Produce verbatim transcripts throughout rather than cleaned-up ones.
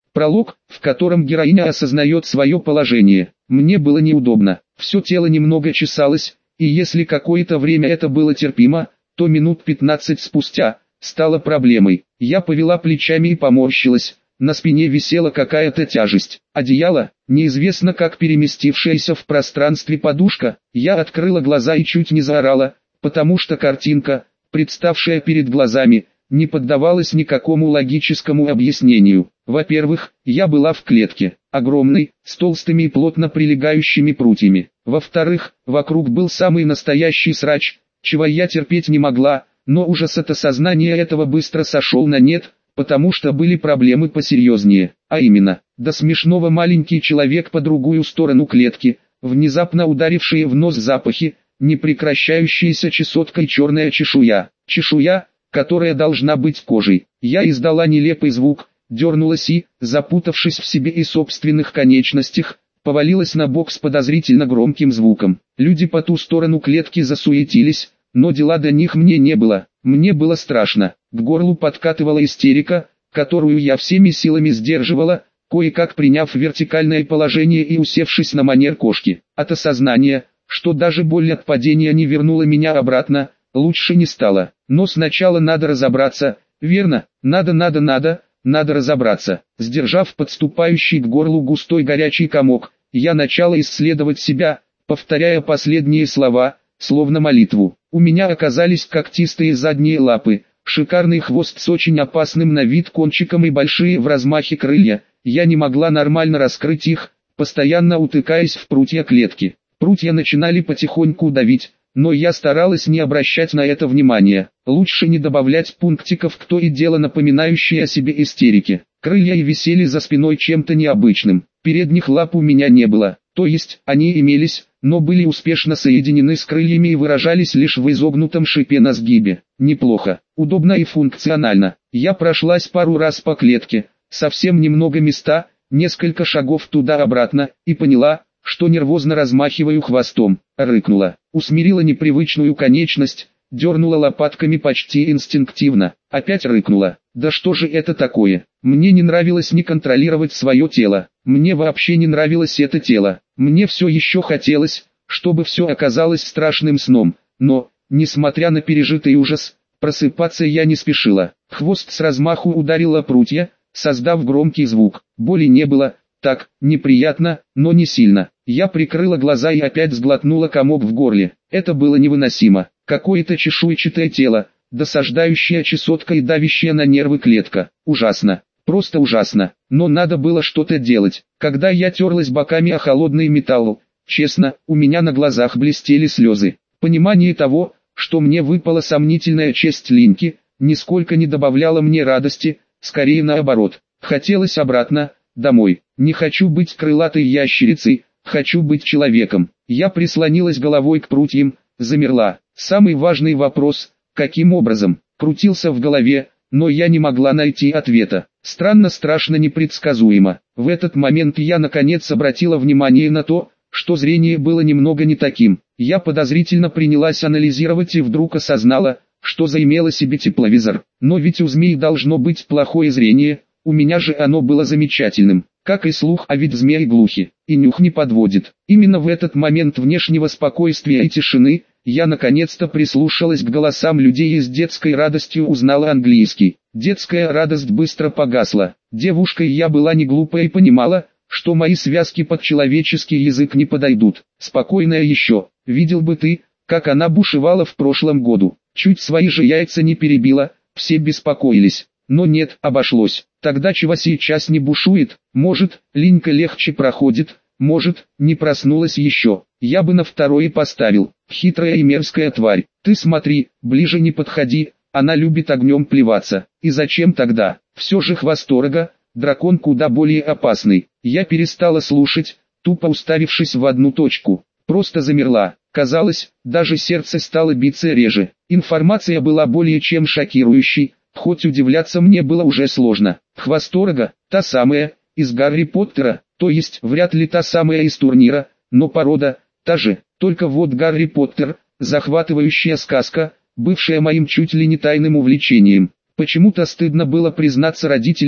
Пролог, в котором героиня осознает свое положение. Мне было неудобно, все тело немного чесалось, и если какое-то время это было терпимо, то минут пятнадцать спустя стало проблемой. Я повела плечами и поморщилась. На спине висела какая-то тяжесть. Одеяло, неизвестно как переместившаяся в пространстве подушка. Я открыла глаза и чуть не заорала, потому что картинка, представшая перед глазами, не поддавалась никакому логическому объяснению. Во-первых, я была в клетке, огромной, с толстыми и плотно прилегающими прутьями. Во-вторых, вокруг был самый настоящий срач, чего я терпеть не могла, но ужас от осознания этого быстро сошел на нет, потому что были проблемы посерьезнее, а именно, до смешного маленький человек по другую сторону клетки, внезапно ударившие в нос запахи, непрекращающаяся чесоткой черная чешуя, чешуя, которая должна быть кожей. Я издала нелепый звук, дернулась и, запутавшись в себе и собственных конечностях, повалилась на бок с подозрительно громким звуком. Люди по ту сторону клетки засуетились, но дела до них мне не было. Мне было страшно, к горлу подкатывала истерика, которую я всеми силами сдерживала, кое-как приняв вертикальное положение и усевшись на манер кошки. От осознания, что даже боль от падения не вернула меня обратно, лучше не стало. Но сначала надо разобраться, верно, надо надо надо, надо разобраться. Сдержав подступающий к горлу густой горячий комок, я начала исследовать себя, повторяя последние слова, словно молитву. У меня оказались когтистые задние лапы, шикарный хвост с очень опасным на вид кончиком и большие в размахе крылья. Я не могла нормально раскрыть их, постоянно утыкаясь в прутья клетки. Прутья начинали потихоньку давить, но я старалась не обращать на это внимания. Лучше не добавлять пунктиков к то и дело напоминающие о себе истерики. Крылья и висели за спиной чем-то необычным. Передних лап у меня не было, то есть они имелись, но были успешно соединены с крыльями и выражались лишь в изогнутом шипе на сгибе. Неплохо, удобно и функционально. Я прошлась пару раз по клетке, совсем немного места, несколько шагов туда-обратно, и поняла, что нервозно размахиваю хвостом. Рыкнула, усмирила непривычную конечность, дернула лопатками почти инстинктивно, опять рыкнула. Да что же это такое? Мне не нравилось не контролировать свое тело, мне вообще не нравилось это тело, мне все еще хотелось, чтобы все оказалось страшным сном, но, несмотря на пережитый ужас, просыпаться я не спешила. Хвост с размаху ударил о прутья, создав громкий звук. Боли не было, так, неприятно, но не сильно. Я прикрыла глаза и опять сглотнула комок в горле. Это было невыносимо. Какое-то чешуйчатое тело, досаждающая чесотка и давящая на нервы клетка. Ужасно. Просто ужасно. Но надо было что-то делать. Когда я терлась боками о холодный металл, честно, у меня на глазах блестели слезы. Понимание того, что мне выпала сомнительная честь Линьки, нисколько не добавляло мне радости, скорее наоборот. Хотелось обратно, домой. Не хочу быть крылатой ящерицей, хочу быть человеком. Я прислонилась головой к прутьям, замерла. Самый важный вопрос, каким образом, крутился в голове, но я не могла найти ответа. Странно, страшно, непредсказуемо. В этот момент я наконец обратила внимание на то, что зрение было немного не таким. Я подозрительно принялась анализировать и вдруг осознала, что заимела себе тепловизор. Но ведь у змей должно быть плохое зрение, у меня же оно было замечательным. Как и слух, а ведь змеи глухи, и нюх не подводит. Именно в этот момент внешнего спокойствия и тишины, я наконец-то прислушалась к голосам людей и с детской радостью узнала английский. Детская радость быстро погасла. Девушкой я была не глупая и понимала, что мои связки под человеческий язык не подойдут. Спокойная еще, видел бы ты, как она бушевала в прошлом году. Чуть свои же яйца не перебила, все беспокоились. Но нет, обошлось. Тогда чего сейчас не бушует? Может, Линька легче проходит, может, не проснулась еще. Я бы на второе поставил. Хитрая и мерзкая тварь. Ты смотри, ближе не подходи, она любит огнем плеваться. И зачем тогда? Все же хвосторога, дракон куда более опасный. Я перестала слушать, тупо уставившись в одну точку. Просто замерла. Казалось, даже сердце стало биться реже. Информация была более чем шокирующей. Хоть удивляться мне было уже сложно. Хвосторога, та самая, из Гарри Поттера, то есть вряд ли та самая из турнира, но порода, та же. Только вот Гарри Поттер, захватывающая сказка, бывшая моим чуть ли не тайным увлечением. Почему-то стыдно было признаться родителям,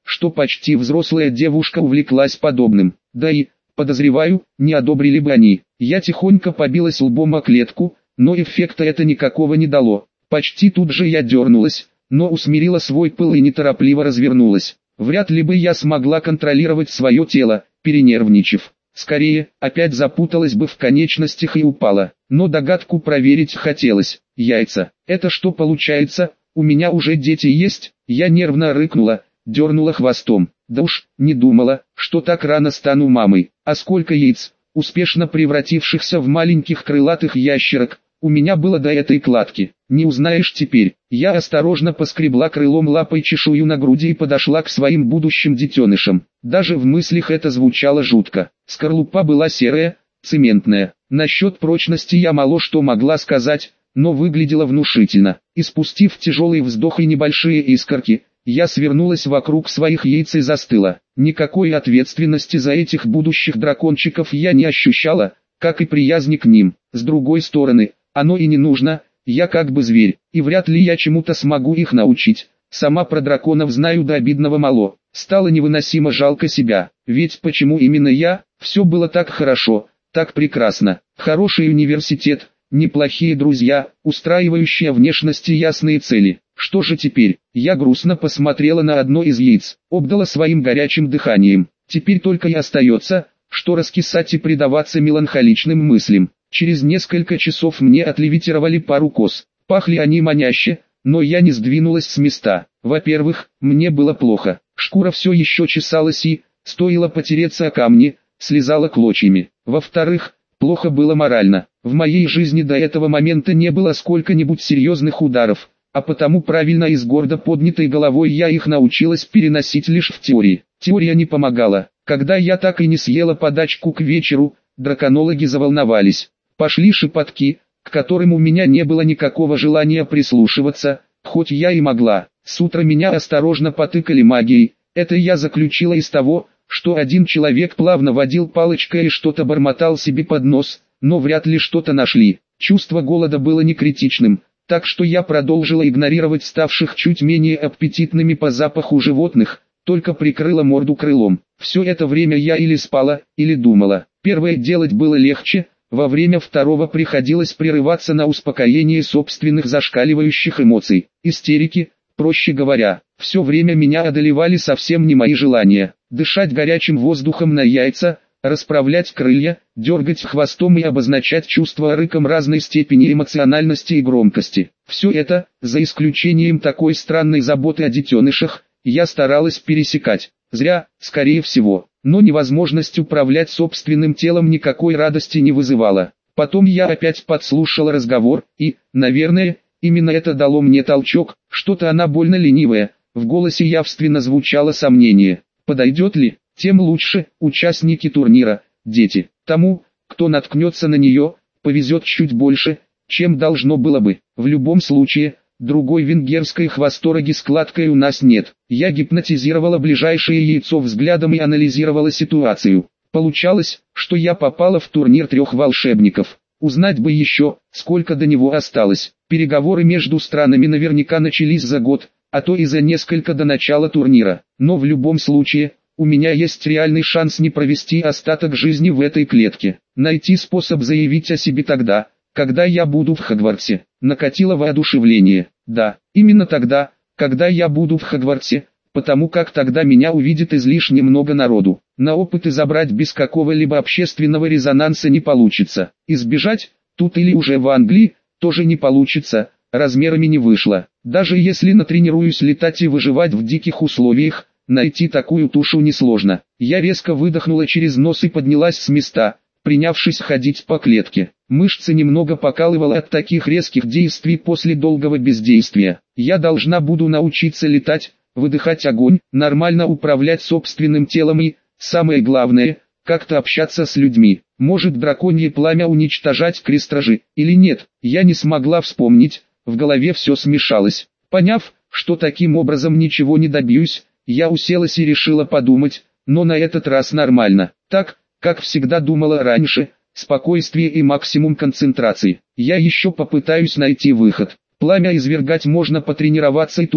что почти взрослая девушка увлеклась подобным. Да и, подозреваю, не одобрили бы они. Я тихонько побилась лбом о клетку, но эффекта это никакого не дало. Почти тут же я дернулась, но усмирила свой пыл и неторопливо развернулась. Вряд ли бы я смогла контролировать свое тело, перенервничав. Скорее, опять запуталась бы в конечностях и упала. Но догадку проверить хотелось. Яйца. Это что получается? У меня уже дети есть? Я нервно рыкнула, дернула хвостом. Да уж, не думала, что так рано стану мамой. А сколько яиц, успешно превратившихся в маленьких крылатых ящерок, у меня было до этой кладки. Не узнаешь теперь. Я осторожно поскребла крылом лапой чешую на груди и подошла к своим будущим детенышам. Даже в мыслях это звучало жутко. Скорлупа была серая, цементная. Насчет прочности я мало что могла сказать, но выглядела внушительно. Испустив тяжелый вздох и небольшие искорки, я свернулась вокруг своих яиц и застыла. Никакой ответственности за этих будущих дракончиков я не ощущала, как и приязни к ним. С другой стороны, оно и не нужно, я как бы зверь, и вряд ли я чему-то смогу их научить. Сама про драконов знаю до обидного мало. Стало невыносимо жалко себя, ведь почему именно я? Все было так хорошо, так прекрасно. Хороший университет, неплохие друзья, устраивающие внешности ясные цели. Что же теперь? Я грустно посмотрела на одно из яиц, обдала своим горячим дыханием. Теперь только и остается, что раскисать и предаваться меланхоличным мыслям. Через несколько часов мне отлевитировали пару коз. Пахли они маняще, но я не сдвинулась с места. Во-первых, мне было плохо. Шкура все еще чесалась и, стоило потереться о камни, слезала клочьями. Во-вторых, плохо было морально. В моей жизни до этого момента не было сколько-нибудь серьезных ударов, а потому правильно и с гордо поднятой головой я их научилась переносить лишь в теории. Теория не помогала. Когда я так и не съела подачку к вечеру, драконологи заволновались. Пошли шепотки, к которым у меня не было никакого желания прислушиваться, хоть я и могла. С утра меня осторожно потыкали магией. Это я заключила из того, что один человек плавно водил палочкой и что-то бормотал себе под нос, но вряд ли что-то нашли. Чувство голода было не критичным, так что я продолжила игнорировать ставших чуть менее аппетитными по запаху животных, только прикрыла морду крылом. Все это время я или спала, или думала. Первое делать было легче, во время второго приходилось прерываться на успокоение собственных зашкаливающих эмоций. Истерики, проще говоря, все время меня одолевали совсем не мои желания. Дышать горячим воздухом на яйца, расправлять крылья, дергать хвостом и обозначать чувства рыком разной степени эмоциональности и громкости. Все это, за исключением такой странной заботы о детенышах, я старалась пересекать. Зря, скорее всего, но невозможность управлять собственным телом никакой радости не вызывала. Потом я опять подслушала разговор, и, наверное, именно это дало мне толчок, что-то она больно ленивая, в голосе явственно звучало сомнение. Подойдет ли, тем лучше, участники турнира, дети. Тому, кто наткнется на нее, повезет чуть больше, чем должно было бы. В любом случае, другой венгерской хвостороги с кладкой у нас нет. Я гипнотизировала ближайшее яйцо взглядом и анализировала ситуацию. Получалось, что я попала в турнир трех волшебников. Узнать бы еще, сколько до него осталось. Переговоры между странами наверняка начались за год, а то и за несколько до начала турнира. Но в любом случае, у меня есть реальный шанс не провести остаток жизни в этой клетке. Найти способ заявить о себе тогда, когда я буду в Хогвартсе. Накатило воодушевление. Да, именно тогда, когда я буду в Хогвартсе, потому как тогда меня увидит излишне много народу. На опыты забрать без какого-либо общественного резонанса не получится. Избежать, тут или уже в Англии, тоже не получится, размерами не вышло. Даже если натренируюсь летать и выживать в диких условиях, найти такую тушу несложно. Я резко выдохнула через нос и поднялась с места, принявшись ходить по клетке. Мышцы немного покалывало от таких резких действий после долгого бездействия. Я должна буду научиться летать, выдыхать огонь, нормально управлять собственным телом и, самое главное, как-то общаться с людьми. Может драконье пламя уничтожать крестражи, или нет, я не смогла вспомнить, в голове все смешалось. Поняв, что таким образом ничего не добьюсь, я уселась и решила подумать, но на этот раз нормально. Так, как всегда думала раньше, спокойствие и максимум концентрации. Я еще попытаюсь найти выход. Пламя извергать можно потренироваться и тут,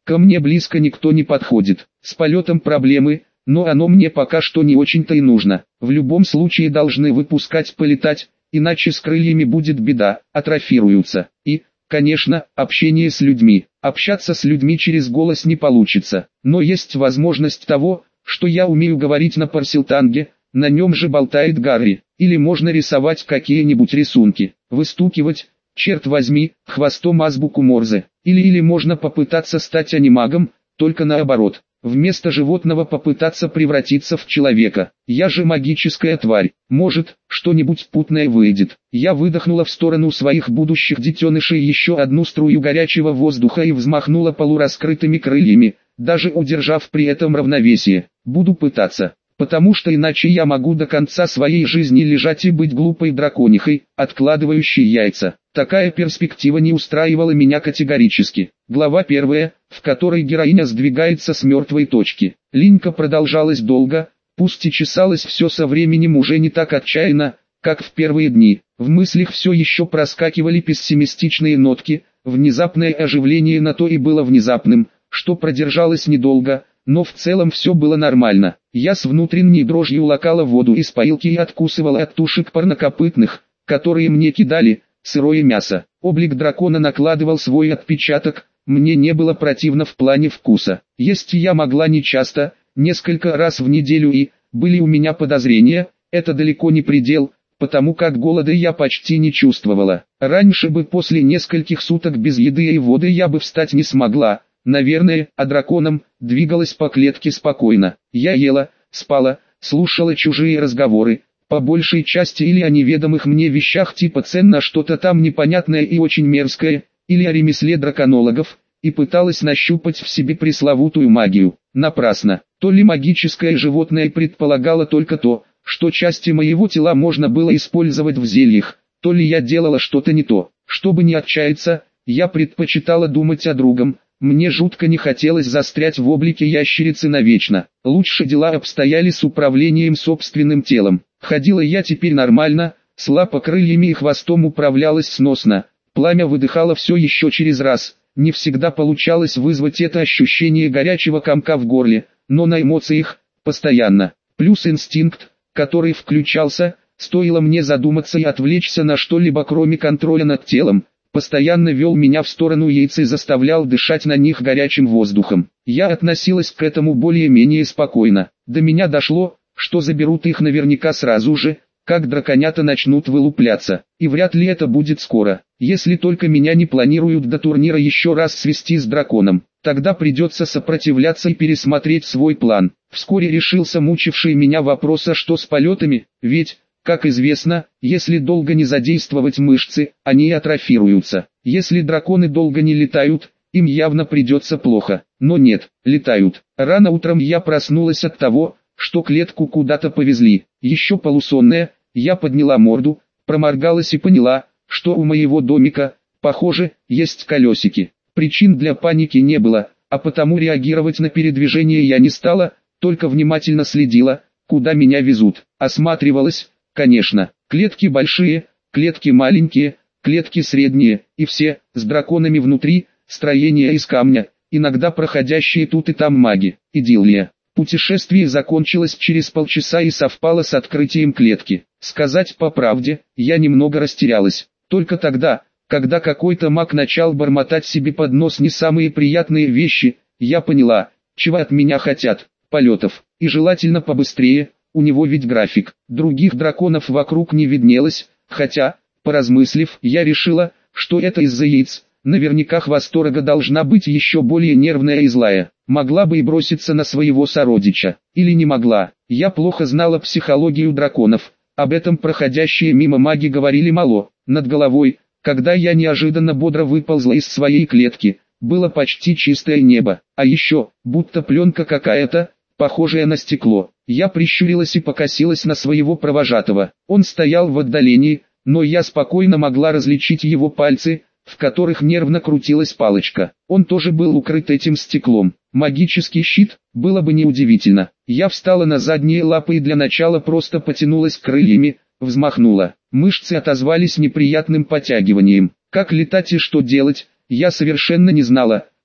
Ко мне близко никто не подходит. С полетом проблемы, но оно мне пока что не очень-то и нужно. В любом случае должны выпускать полетать, иначе с крыльями будет беда, атрофируются. И, конечно, общение с людьми. Общаться с людьми через голос не получится, но есть возможность того, что я умею говорить на парсилтанге, на нем же болтает Гарри, или можно рисовать какие-нибудь рисунки, выстукивать, черт возьми, хвостом азбуку Морзе, или или можно попытаться стать анимагом, только наоборот, вместо животного попытаться превратиться в человека. Я же магическая тварь, может, что-нибудь путное выйдет. Я выдохнула в сторону своих будущих детенышей еще одну струю горячего воздуха и взмахнула полураскрытыми крыльями, даже удержав при этом равновесие. Буду пытаться, потому что иначе я могу до конца своей жизни лежать и быть глупой драконихой, откладывающей яйца. Такая перспектива не устраивала меня категорически. Глава первая, в которой героиня сдвигается с мертвой точки. Линька продолжалась долго, пусть и чесалось все со временем уже не так отчаянно, как в первые дни. В мыслях все еще проскакивали пессимистичные нотки, внезапное оживление на то и было внезапным, что продержалось недолго, но в целом все было нормально. Я с внутренней дрожью лакала воду из поилки и откусывала от тушек парнокопытных, которые мне кидали, сырое мясо. Облик дракона накладывал свой отпечаток, мне не было противно в плане вкуса. Есть я могла не часто, несколько раз в неделю и, были у меня подозрения, это далеко не предел, потому как голода я почти не чувствовала. Раньше бы после нескольких суток без еды и воды я бы встать не смогла, наверное, а драконом, двигалась по клетке спокойно. Я ела, спала, слушала чужие разговоры, по большей части или о неведомых мне вещах типа цен на что-то там непонятное и очень мерзкое, или о ремесле драконологов, и пыталась нащупать в себе пресловутую магию. Напрасно. То ли магическое животное предполагало только то, что части моего тела можно было использовать в зельях, то ли я делала что-то не то. Чтобы не отчаяться, я предпочитала думать о другом. Мне жутко не хотелось застрять в облике ящерицы навечно. Лучше дела обстояли с управлением собственным телом. Ходила я теперь нормально, с лапокрыльями и хвостом управлялась сносно. Пламя выдыхало все еще через раз. Не всегда получалось вызвать это ощущение горячего комка в горле, но на эмоциях, постоянно. Плюс инстинкт, который включался, стоило мне задуматься и отвлечься на что-либо кроме контроля над телом, постоянно вел меня в сторону яиц и заставлял дышать на них горячим воздухом. Я относилась к этому более-менее спокойно. До меня дошло, что заберут их наверняка сразу же, как драконята начнут вылупляться, и вряд ли это будет скоро. Если только меня не планируют до турнира еще раз свести с драконом, тогда придется сопротивляться и пересмотреть свой план. Вскоре решился мучивший меня вопрос, а что с полетами, ведь, как известно, если долго не задействовать мышцы, они и атрофируются. Если драконы долго не летают, им явно придется плохо. Но нет, летают. Рано утром я проснулась от того, что клетку куда-то повезли. Еще полусонная, я подняла морду, проморгалась и поняла, что у моего домика, похоже, есть колесики. Причин для паники не было, а потому реагировать на передвижение я не стала, только внимательно следила, куда меня везут. Осматривалась, конечно, клетки большие, клетки маленькие, клетки средние, и все, с драконами внутри, строения из камня, иногда проходящие тут и там маги. Идиллия. Путешествие закончилось через полчаса и совпало с открытием клетки. Сказать по правде, я немного растерялась. Только тогда, когда какой-то маг начал бормотать себе под нос не самые приятные вещи, я поняла, чего от меня хотят. Полетов. И желательно побыстрее, у него ведь график. Других драконов вокруг не виднелось, хотя, поразмыслив, я решила, что это из-за яиц. Наверняка хвосторога должна быть еще более нервная и злая. Могла бы и броситься на своего сородича. Или не могла. Я плохо знала психологию драконов. Об этом проходящие мимо маги говорили мало. Над головой, когда я неожиданно бодро выползла из своей клетки, было почти чистое небо. А еще, будто пленка какая-то, похожая на стекло. Я прищурилась и покосилась на своего провожатого. Он стоял в отдалении, но я спокойно могла различить его пальцы, в которых нервно крутилась палочка. Он тоже был укрыт этим стеклом. Магический щит, было бы неудивительно. Я встала на задние лапы и для начала просто потянулась крыльями, взмахнула. Мышцы отозвались неприятным потягиванием. Как летать и что делать, я совершенно не знала,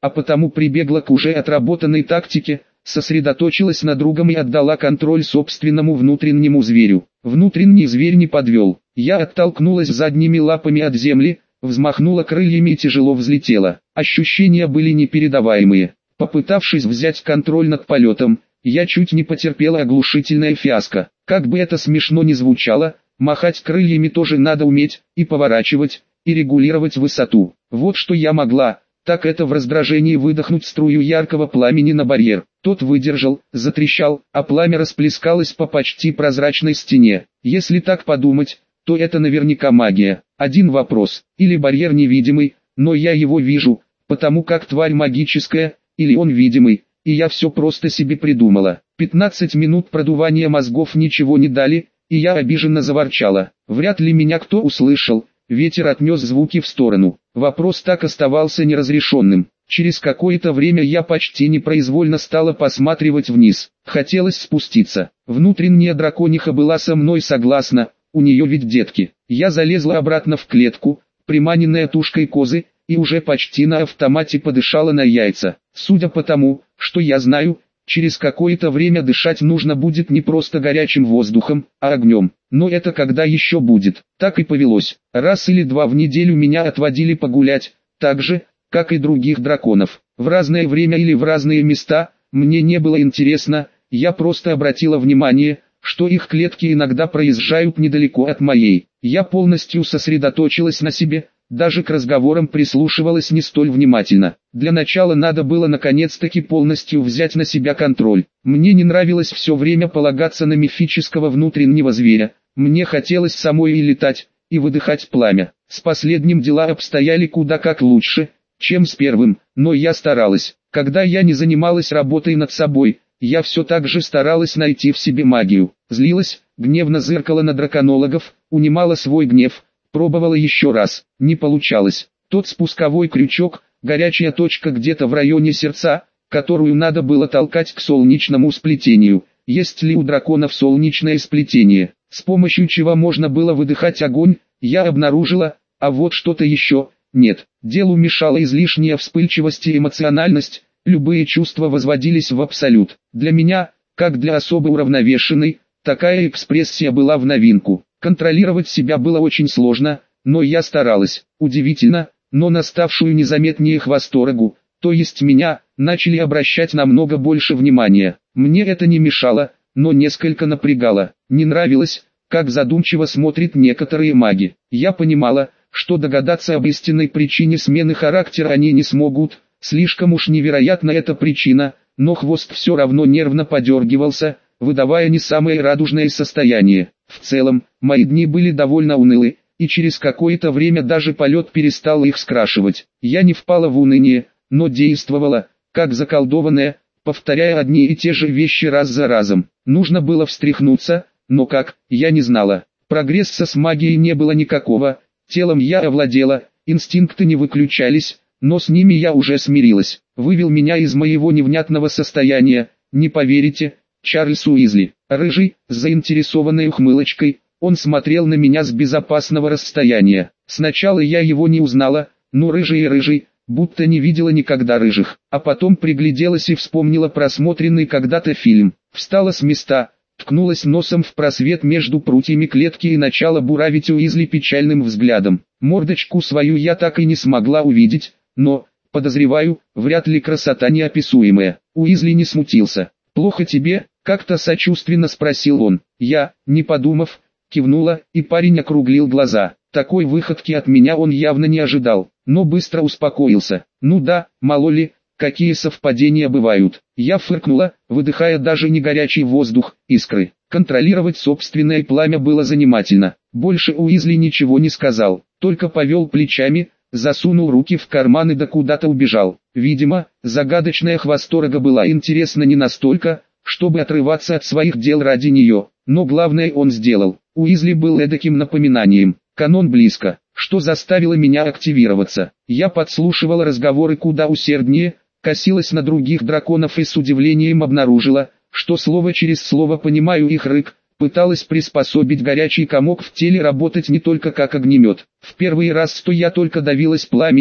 а потому прибегла к уже отработанной тактике, сосредоточилась на другом и отдала контроль собственному внутреннему зверю. Внутренний зверь не подвел. Я оттолкнулась задними лапами от земли, взмахнула крыльями и тяжело взлетела. Ощущения были непередаваемые. Попытавшись взять контроль над полетом, я чуть не потерпела оглушительное фиаско. Как бы это смешно ни звучало, махать крыльями тоже надо уметь, и поворачивать, и регулировать высоту. Вот что я могла, так это в раздражении выдохнуть струю яркого пламени на барьер. Тот выдержал, затрещал, а пламя расплескалось по почти прозрачной стене. Если так подумать, то это наверняка магия. Один вопрос: или барьер невидимый, но я его вижу, потому как тварь магическая, или он видимый, и я все просто себе придумала. пятнадцать минут продувания мозгов ничего не дали, и я обиженно заворчала. Вряд ли меня кто услышал, ветер отнес звуки в сторону. Вопрос так оставался неразрешенным. Через какое-то время я почти непроизвольно стала посматривать вниз. Хотелось спуститься. Внутренняя дракониха была со мной согласна, у нее ведь детки. Я залезла обратно в клетку, приманенная тушкой козы, и уже почти на автомате подышала на яйца. Судя по тому, что я знаю, через какое-то время дышать нужно будет не просто горячим воздухом, а огнем. Но это когда еще будет. Так и повелось. Раз или два в неделю меня отводили погулять, так же, как и других драконов. В разное время или в разные места, мне не было интересно, я просто обратила внимание, что их клетки иногда проезжают недалеко от моей. Я полностью сосредоточилась на себе, даже к разговорам прислушивалась не столь внимательно. Для начала надо было наконец-таки полностью взять на себя контроль. Мне не нравилось все время полагаться на мифического внутреннего зверя, мне хотелось самой и летать, и выдыхать пламя. С последним дела обстояли куда как лучше, чем с первым, но я старалась. Когда я не занималась работой над собой, я все так же старалась найти в себе магию. Злилась, гневно зыркала на драконологов, унимала свой гнев, пробовала еще раз, не получалось. Тот спусковой крючок, горячая точка где-то в районе сердца, которую надо было толкать к солнечному сплетению. Есть ли у драконов солнечное сплетение, с помощью чего можно было выдыхать огонь, я обнаружила, а вот что-то еще, нет. Делу мешала излишняя вспыльчивость и эмоциональность, любые чувства возводились в абсолют. Для меня, как для особо уравновешенной, такая экспрессия была в новинку. Контролировать себя было очень сложно, но я старалась. Удивительно, но на ставшую незаметнее хвосторогу, то есть меня, начали обращать намного больше внимания. Мне это не мешало, но несколько напрягало. Не нравилось, как задумчиво смотрят некоторые маги. Я понимала, что догадаться об истинной причине смены характера они не смогут, слишком уж невероятна эта причина, но хвост все равно нервно подергивался, выдавая не самое радужное состояние. В целом, мои дни были довольно унылы, и через какое-то время даже полет перестал их скрашивать. Я не впала в уныние, но действовала, как заколдованная, повторяя одни и те же вещи раз за разом. Нужно было встряхнуться, но как, я не знала. Прогресса с магией не было никакого, телом я овладела, инстинкты не выключались, но с ними я уже смирилась. Вывел меня из моего невнятного состояния, не поверите, Чарльз Уизли. Рыжий, с заинтересованной ухмылочкой, он смотрел на меня с безопасного расстояния. Сначала я его не узнала, ну рыжий и рыжий, будто не видела никогда рыжих. А потом пригляделась и вспомнила просмотренный когда-то фильм. Встала с места, ткнулась носом в просвет между прутьями клетки и начала буравить Уизли печальным взглядом. Мордочку свою я так и не смогла увидеть, но, подозреваю, вряд ли красота неописуемая. Уизли не смутился. «Плохо тебе?» — как-то сочувственно спросил он. Я, не подумав, кивнула, и парень округлил глаза. Такой выходки от меня он явно не ожидал, но быстро успокоился. Ну да, мало ли, какие совпадения бывают. Я фыркнула, выдыхая даже не горячий воздух, искры. Контролировать собственное пламя было занимательно. Больше Уизли ничего не сказал, только повел плечами, засунул руки в карманы да куда-то убежал. Видимо, загадочная хвосторога была интересна не настолько, чтобы отрываться от своих дел ради нее, но главное он сделал. Уизли был эдаким напоминанием. Канон близко, что заставило меня активироваться. Я подслушивала разговоры куда усерднее, косилась на других драконов и с удивлением обнаружила, что слово через слово понимаю их рык, пыталась приспособить горячий комок в теле работать не только как огнемет. В первый раз, что я только давилась пламенем,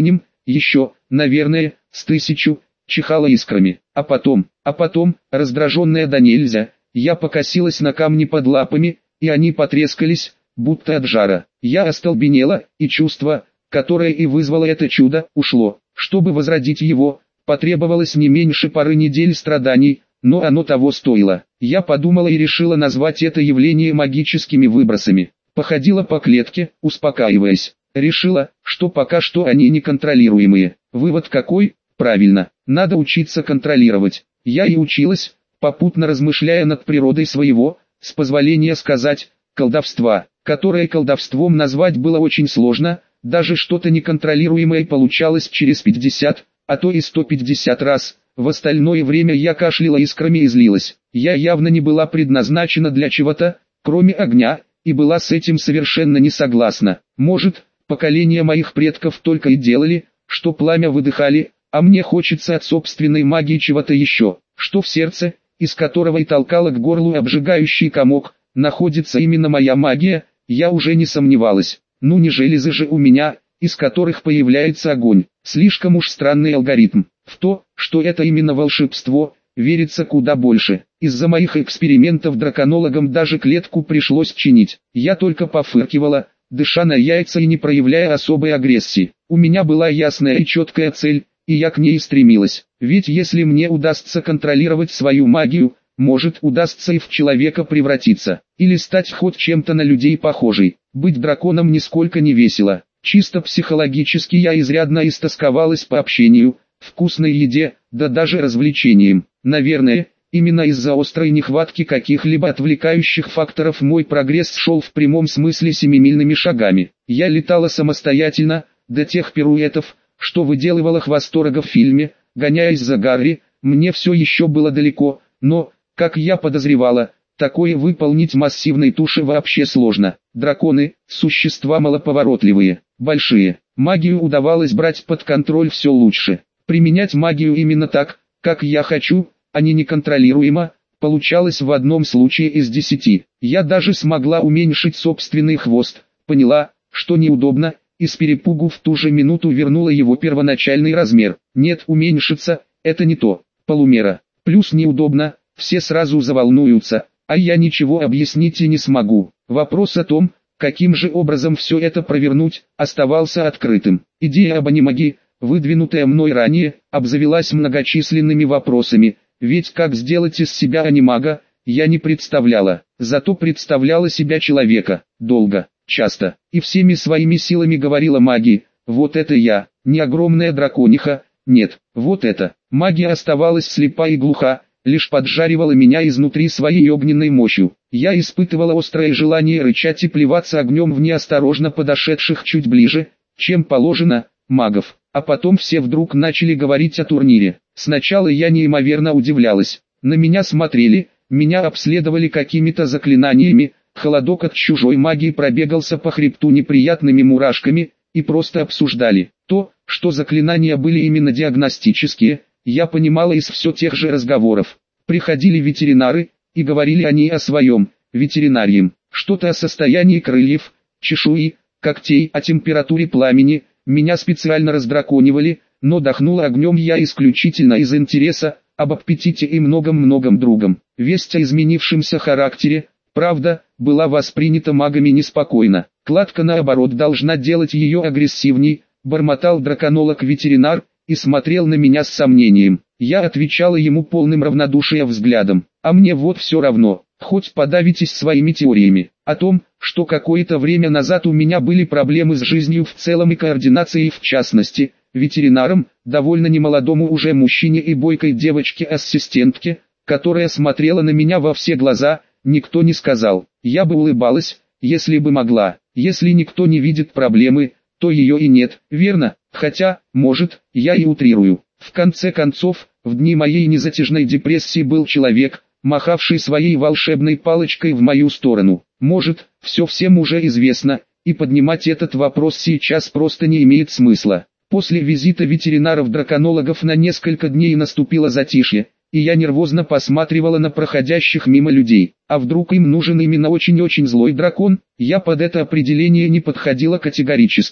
еще, наверное, с тысячу, чихала искрами. А потом, а потом, раздраженная до нельзя, я покосилась на камни под лапами, и они потрескались, будто от жара. Я остолбенела, и чувство, которое и вызвало это чудо, ушло. Чтобы возродить его, потребовалось не меньше пары недель страданий, но оно того стоило. Я подумала и решила назвать это явление магическими выбросами. Походила по клетке, успокаиваясь. Решила, что пока что они неконтролируемые. Вывод какой? Правильно, надо учиться контролировать. Я и училась, попутно размышляя над природой своего, с позволения сказать, колдовства, которое колдовством назвать было очень сложно, даже что-то неконтролируемое получалось через пятьдесят, а то и сто пятьдесят раз. В остальное время я кашляла искрами и злилась. Я явно не была предназначена для чего-то, кроме огня, и была с этим совершенно не согласна. Может, поколения моих предков только и делали, что пламя выдыхали, а мне хочется от собственной магии чего-то еще, что в сердце, из которого и толкала к горлу обжигающий комок, находится именно моя магия, я уже не сомневалась. Ну не железы же у меня, из которых появляется огонь. Слишком уж странный алгоритм. В то, что это именно волшебство, верится куда больше. Из-за моих экспериментов драконологам даже клетку пришлось чинить. Я только пофыркивала, дыша на яйца и не проявляя особой агрессии. У меня была ясная и четкая цель, и я к ней стремилась. Ведь если мне удастся контролировать свою магию, может удастся и в человека превратиться, или стать хоть чем-то на людей похожей. Быть драконом нисколько не весело. Чисто психологически я изрядно истосковалась по общению, вкусной еде, да даже развлечениям. Наверное, именно из-за острой нехватки каких-либо отвлекающих факторов мой прогресс шел в прямом смысле семимильными шагами. Я летала самостоятельно, до тех пируэтов, что выделывала хвосторога в фильме, гоняясь за Гарри, мне все еще было далеко, но, как я подозревала, такое выполнить массивной туше вообще сложно. Драконы – существа малоповоротливые, большие. Магию удавалось брать под контроль все лучше. Применять магию именно так, как я хочу, а не неконтролируемо, получалось в одном случае из десяти. Я даже смогла уменьшить собственный хвост, поняла, что неудобно, и с перепугу в ту же минуту вернула его первоначальный размер. Нет, уменьшиться – это не то, полумера. Плюс неудобно, все сразу заволнуются, а я ничего объяснить и не смогу. Вопрос о том, каким же образом все это провернуть, оставался открытым. Идея об анимагии, выдвинутая мной ранее, обзавелась многочисленными вопросами, ведь как сделать из себя анимага, я не представляла, зато представляла себя человека, долго, часто, и всеми своими силами говорила магии, вот это я, не огромная дракониха, нет, вот это, магия оставалась слепа и глуха, лишь поджаривала меня изнутри своей огненной мощью. Я испытывала острое желание рычать и плеваться огнем в неосторожно подошедших чуть ближе, чем положено, магов. А потом все вдруг начали говорить о турнире. Сначала я неимоверно удивлялась. На меня смотрели, меня обследовали какими-то заклинаниями, холодок от чужой магии пробегался по хребту неприятными мурашками, и просто обсуждали. То, что заклинания были именно диагностические, я понимала из все тех же разговоров. Приходили ветеринары, и говорили они о своем, ветеринарьем, что-то о состоянии крыльев, чешуи, когтей, о температуре пламени. Меня специально раздраконивали, но дохнула огнем я исключительно из интереса, об аппетите и многом-многом другом. Весть о изменившемся характере, правда, была воспринята магами неспокойно. Кладка наоборот должна делать ее агрессивней, бормотал драконолог-ветеринар, и смотрел на меня с сомнением. Я отвечала ему полным равнодушия взглядом. А мне вот все равно, хоть подавитесь своими теориями. О том, что какое-то время назад у меня были проблемы с жизнью в целом и координацией в частности, ветеринаром, довольно немолодому уже мужчине и бойкой девочке-ассистентке, которая смотрела на меня во все глаза, никто не сказал. Я бы улыбалась, если бы могла. Если никто не видит проблемы, то ее и нет, верно? Хотя, может, я и утрирую. В конце концов, в дни моей незатяжной депрессии был человек, махавший своей волшебной палочкой в мою сторону. Может, все всем уже известно, и поднимать этот вопрос сейчас просто не имеет смысла. После визита ветеринаров-драконологов на несколько дней наступило затишье, и я нервозно посматривала на проходящих мимо людей. А вдруг им нужен именно очень-очень злой дракон? Я под это определение не подходила категорически.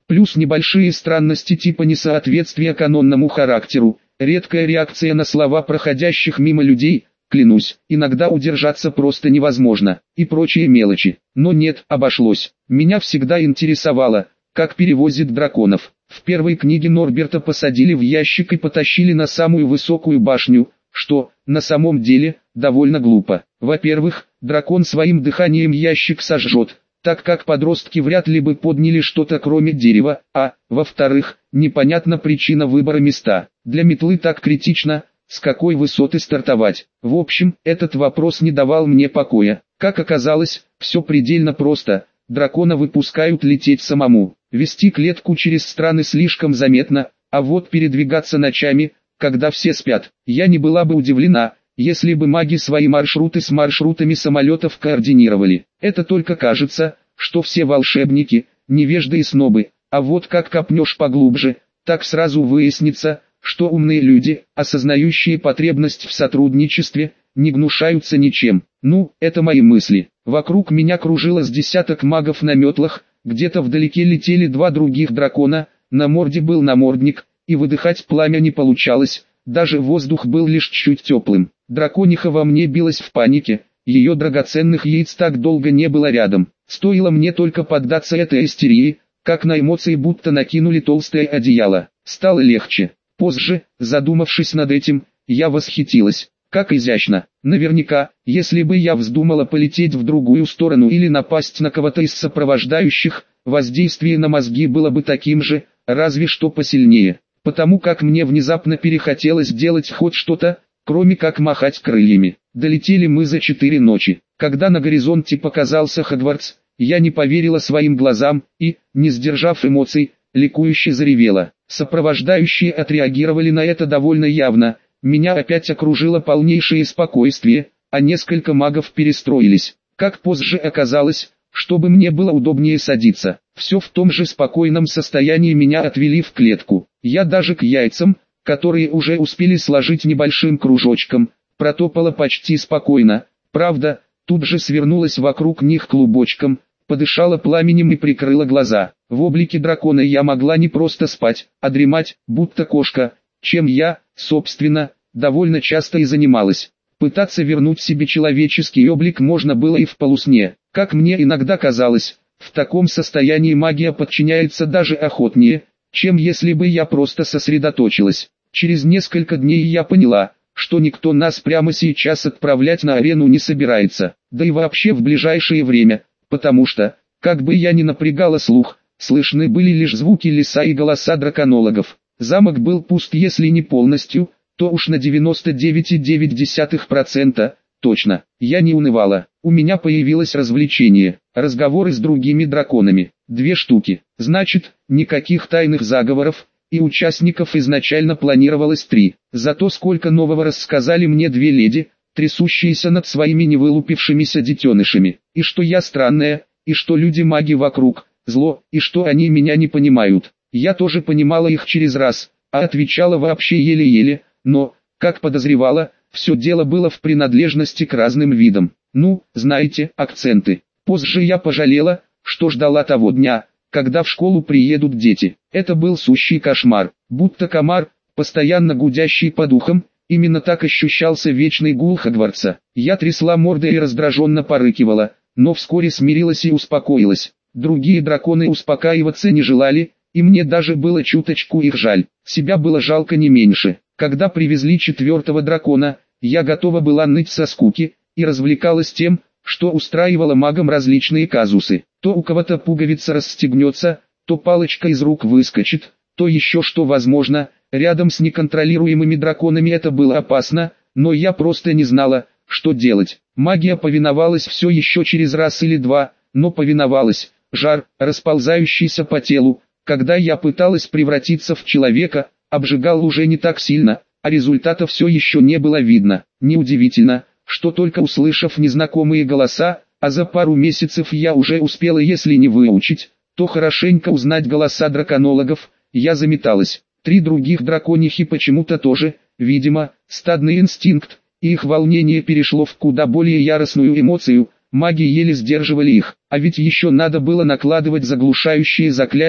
Плюс небольшие странности типа несоответствия канонному характеру, редкая реакция на слова проходящих мимо людей, клянусь, иногда удержаться просто невозможно, и прочие мелочи. Но нет, обошлось. Меня всегда интересовало, как перевозят драконов. В первой книге Норберта посадили в ящик и потащили на самую высокую башню, что, на самом деле, довольно глупо. Во-первых, дракон своим дыханием ящик сожжет, так как подростки вряд ли бы подняли что-то кроме дерева, а, во-вторых, непонятна причина выбора места. Для метлы так критично, с какой высоты стартовать. В общем, этот вопрос не давал мне покоя. Как оказалось, все предельно просто. Дракона выпускают лететь самому. Вести клетку через страны слишком заметно, а вот передвигаться ночами, когда все спят. Я не была бы удивлена, если бы маги свои маршруты с маршрутами самолетов координировали. Это только кажется, что все волшебники, невежды и снобы, а вот как копнешь поглубже, так сразу выяснится, что умные люди, осознающие потребность в сотрудничестве, не гнушаются ничем. Ну, это мои мысли. Вокруг меня кружило с десяток магов на метлах, где-то вдалеке летели два других дракона, на морде был намордник, и выдыхать пламя не получалось, даже воздух был лишь чуть теплым. Дракониха во мне билась в панике, ее драгоценных яиц так долго не было рядом. Стоило мне только поддаться этой истерии, как на эмоции будто накинули толстое одеяло. Стало легче. Позже, задумавшись над этим, я восхитилась. Как изящно. Наверняка, если бы я вздумала полететь в другую сторону или напасть на кого-то из сопровождающих, воздействие на мозги было бы таким же, разве что посильнее. Потому как мне внезапно перехотелось делать хоть что-то, кроме как махать крыльями. Долетели мы за четыре ночи. Когда на горизонте показался Хогвартс, я не поверила своим глазам и, не сдержав эмоций, ликующе заревела. Сопровождающие отреагировали на это довольно явно. Меня опять окружило полнейшее спокойствие, а несколько магов перестроились. Как позже оказалось, чтобы мне было удобнее садиться, все в том же спокойном состоянии меня отвели в клетку. Я даже к яйцам, которые уже успели сложить небольшим кружочком, протопала почти спокойно. Правда, тут же свернулась вокруг них клубочком, подышала пламенем и прикрыла глаза. В облике дракона я могла не просто спать, а дремать, будто кошка, чем я, собственно, довольно часто и занималась. Пытаться вернуть себе человеческий облик можно было и в полусне. Как мне иногда казалось, в таком состоянии магия подчиняется даже охотнее, чем если бы я просто сосредоточилась. Через несколько дней я поняла, что никто нас прямо сейчас отправлять на арену не собирается, да и вообще в ближайшее время, потому что, как бы я ни напрягала слух, слышны были лишь звуки леса и голоса драконологов. Замок был пуст, если не полностью, то уж на девяносто девять целых девять десятых процента, точно. Я не унывала. У меня появилось развлечение, разговоры с другими драконами. Две штуки. Значит, никаких тайных заговоров, и участников изначально планировалось три. Зато сколько нового рассказали мне две леди, трясущиеся над своими невылупившимися детенышами. И что я странная, и что люди-маги вокруг, зло, и что они меня не понимают. Я тоже понимала их через раз, а отвечала вообще еле-еле, но, как подозревала, все дело было в принадлежности к разным видам. Ну, знаете, акценты. Позже я пожалела, что ждала того дня, когда в школу приедут дети. Это был сущий кошмар, будто комар, постоянно гудящий по духам, именно так ощущался вечный гул Хогвартса. Я трясла мордой и раздраженно порыкивала, но вскоре смирилась и успокоилась. Другие драконы успокаиваться не желали, и мне даже было чуточку их жаль. Себя было жалко не меньше. Когда привезли четвертого дракона, я готова была ныть со скуки, и развлекалась тем, что устраивала магам различные казусы. То у кого-то пуговица расстегнется, то палочка из рук выскочит, то еще что возможно. Рядом с неконтролируемыми драконами это было опасно, но я просто не знала, что делать. Магия повиновалась все еще через раз или два, но повиновалась. Жар, расползающийся по телу, когда я пыталась превратиться в человека, обжигал уже не так сильно, а результата все еще не было видно. Неудивительно, что только услышав незнакомые голоса, а за пару месяцев я уже успела, если не выучить, то хорошенько узнать голоса драконологов, я заметалась. Три других драконихи почему-то тоже, видимо, стадный инстинкт, и их волнение перешло в куда более яростную эмоцию. Маги еле сдерживали их, а ведь еще надо было накладывать заглушающие заклятия,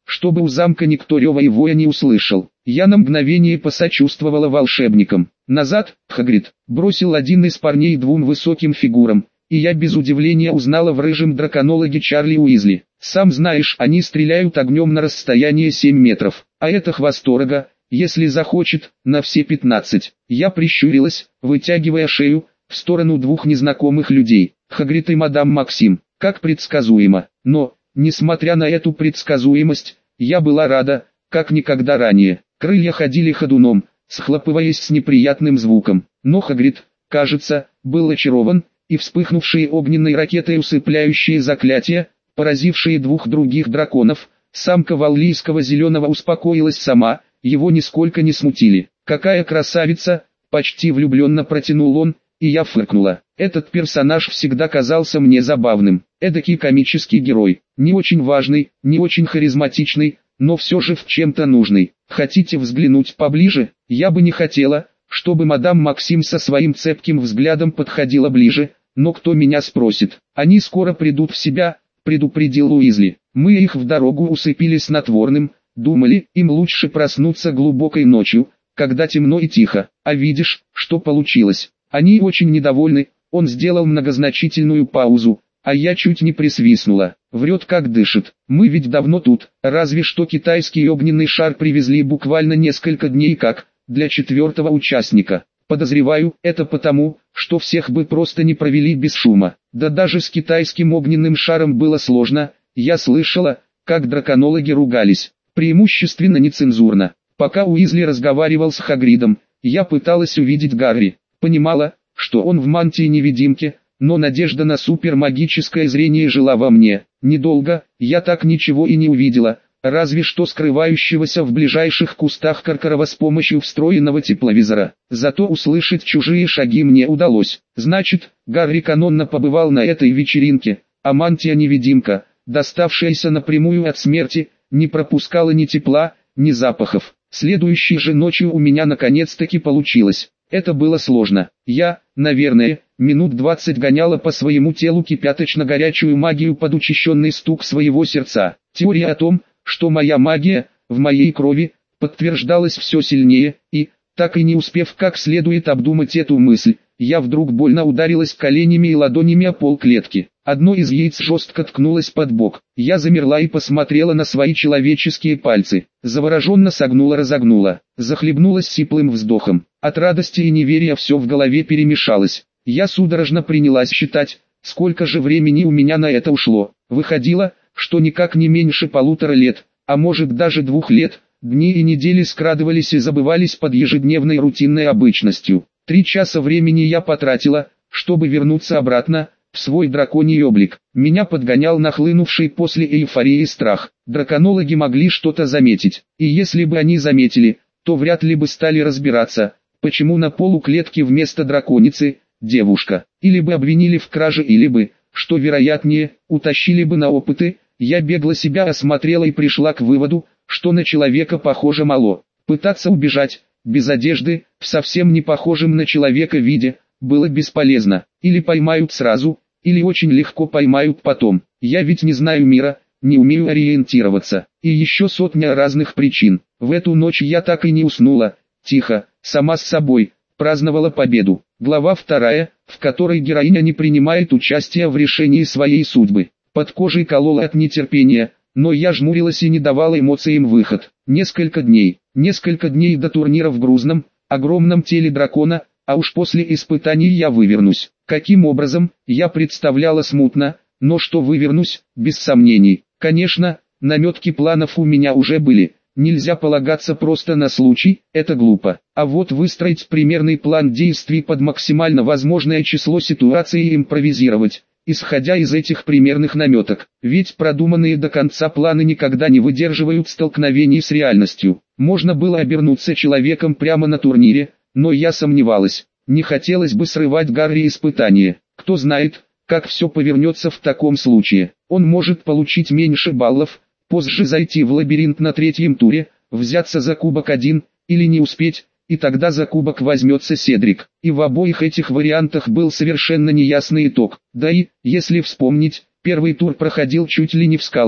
чтобы у замка никто рева и воя не услышал. Я на мгновение посочувствовала волшебникам. «Назад, Хагрид!» бросил один из парней двум высоким фигурам, и я без удивления узнала в рыжем драконологе Чарли Уизли. Сам знаешь, они стреляют огнем на расстояние семь метров, а это хвосторога, если захочет, на все пятнадцать. Я прищурилась, вытягивая шею, в сторону двух незнакомых людей, Хагрид и мадам Максим, как предсказуемо. Но, несмотря на эту предсказуемость, я была рада, как никогда ранее. Крылья ходили ходуном, схлопываясь с неприятным звуком. Но Хагрид, кажется, был очарован, и вспыхнувшие огненной ракетой усыпляющие заклятия, поразившие двух других драконов, самка валлийского зеленого успокоилась сама, его нисколько не смутили. «Какая красавица!» — почти влюбленно протянул он, и я фыркнула. Этот персонаж всегда казался мне забавным. Эдакий комический герой, не очень важный, не очень харизматичный, но все же в чем-то нужный. Хотите взглянуть поближе? Я бы не хотела, чтобы мадам Максим со своим цепким взглядом подходила ближе, но кто меня спросит? Они скоро придут в себя, предупредил Уизли. Мы их в дорогу усыпили снотворным, думали, им лучше проснуться глубокой ночью, когда темно и тихо. А видишь, что получилось? Они очень недовольны. Он сделал многозначительную паузу, а я чуть не присвистнула. Врет как дышит. Мы ведь давно тут, разве что китайский огненный шар привезли буквально несколько дней как, для четвертого участника. Подозреваю, это потому, что всех бы просто не провели без шума. Да даже с китайским огненным шаром было сложно, я слышала, как драконологи ругались, преимущественно нецензурно. Пока Уизли разговаривал с Хагридом, я пыталась увидеть Гарри. Понимала, что он в мантии-невидимке, но надежда на супермагическое зрение жила во мне. Недолго, я так ничего и не увидела, разве что скрывающегося в ближайших кустах Каркарова с помощью встроенного тепловизора. Зато услышать чужие шаги мне удалось. Значит, Гарри канонно побывал на этой вечеринке, а мантия-невидимка, доставшаяся напрямую от смерти, не пропускала ни тепла, ни запахов. Следующей же ночью у меня наконец-таки получилось. Это было сложно. Я, наверное, минут двадцать гоняла по своему телу кипяточно-горячую магию под учащенный стук своего сердца. Теория о том, что моя магия, в моей крови, подтверждалась все сильнее, и, так и не успев как следует обдумать эту мысль, я вдруг больно ударилась коленями и ладонями о пол клетки. Одно из яиц жестко ткнулось под бок. Я замерла и посмотрела на свои человеческие пальцы. Завороженно согнула-разогнула, захлебнулась сиплым вздохом. От радости и неверия все в голове перемешалось. Я судорожно принялась считать, сколько же времени у меня на это ушло. Выходило, что никак не меньше полутора лет, а может даже двух лет. Дни и недели скрадывались и забывались под ежедневной рутинной обычностью. Три часа времени я потратила, чтобы вернуться обратно, в свой драконий облик. Меня подгонял нахлынувший после эйфории страх. Драконологи могли что-то заметить, и если бы они заметили, то вряд ли бы стали разбираться, почему на полу клетки вместо драконицы – девушка. Или бы обвинили в краже, или бы, что вероятнее, утащили бы на опыты. Я бегло себя осмотрела и пришла к выводу, что на человека похоже мало. Пытаться убежать, без одежды, в совсем не похожем на человека виде, было бесполезно. Или поймают сразу, или очень легко поймают потом. Я ведь не знаю мира, не умею ориентироваться. И еще сотня разных причин. В эту ночь я так и не уснула. Тихо, сама с собой, праздновала победу. Глава вторая, в которой героиня не принимает участия в решении своей судьбы. Под кожей колола от нетерпения, но я жмурилась и не давала эмоциям выход. Несколько дней, несколько дней до турнира в грузном, огромном теле дракона, а уж после испытаний я вывернусь. Каким образом, я представляла смутно, но что вывернусь, без сомнений. Конечно, наметки планов у меня уже были. Нельзя полагаться просто на случай, это глупо. А вот выстроить примерный план действий под максимально возможное число ситуаций и импровизировать, исходя из этих примерных наметок. Ведь продуманные до конца планы никогда не выдерживают столкновений с реальностью. Можно было обернуться человеком прямо на турнире, но я сомневалась. Не хотелось бы срывать Гарри испытания. Кто знает, как все повернется в таком случае. Он может получить меньше баллов, позже зайти в лабиринт на третьем туре, взяться за кубок один, или не успеть, и тогда за кубок возьмется Седрик. И в обоих этих вариантах был совершенно неясный итог. Да и, если вспомнить, первый тур проходил чуть ли не в скалах,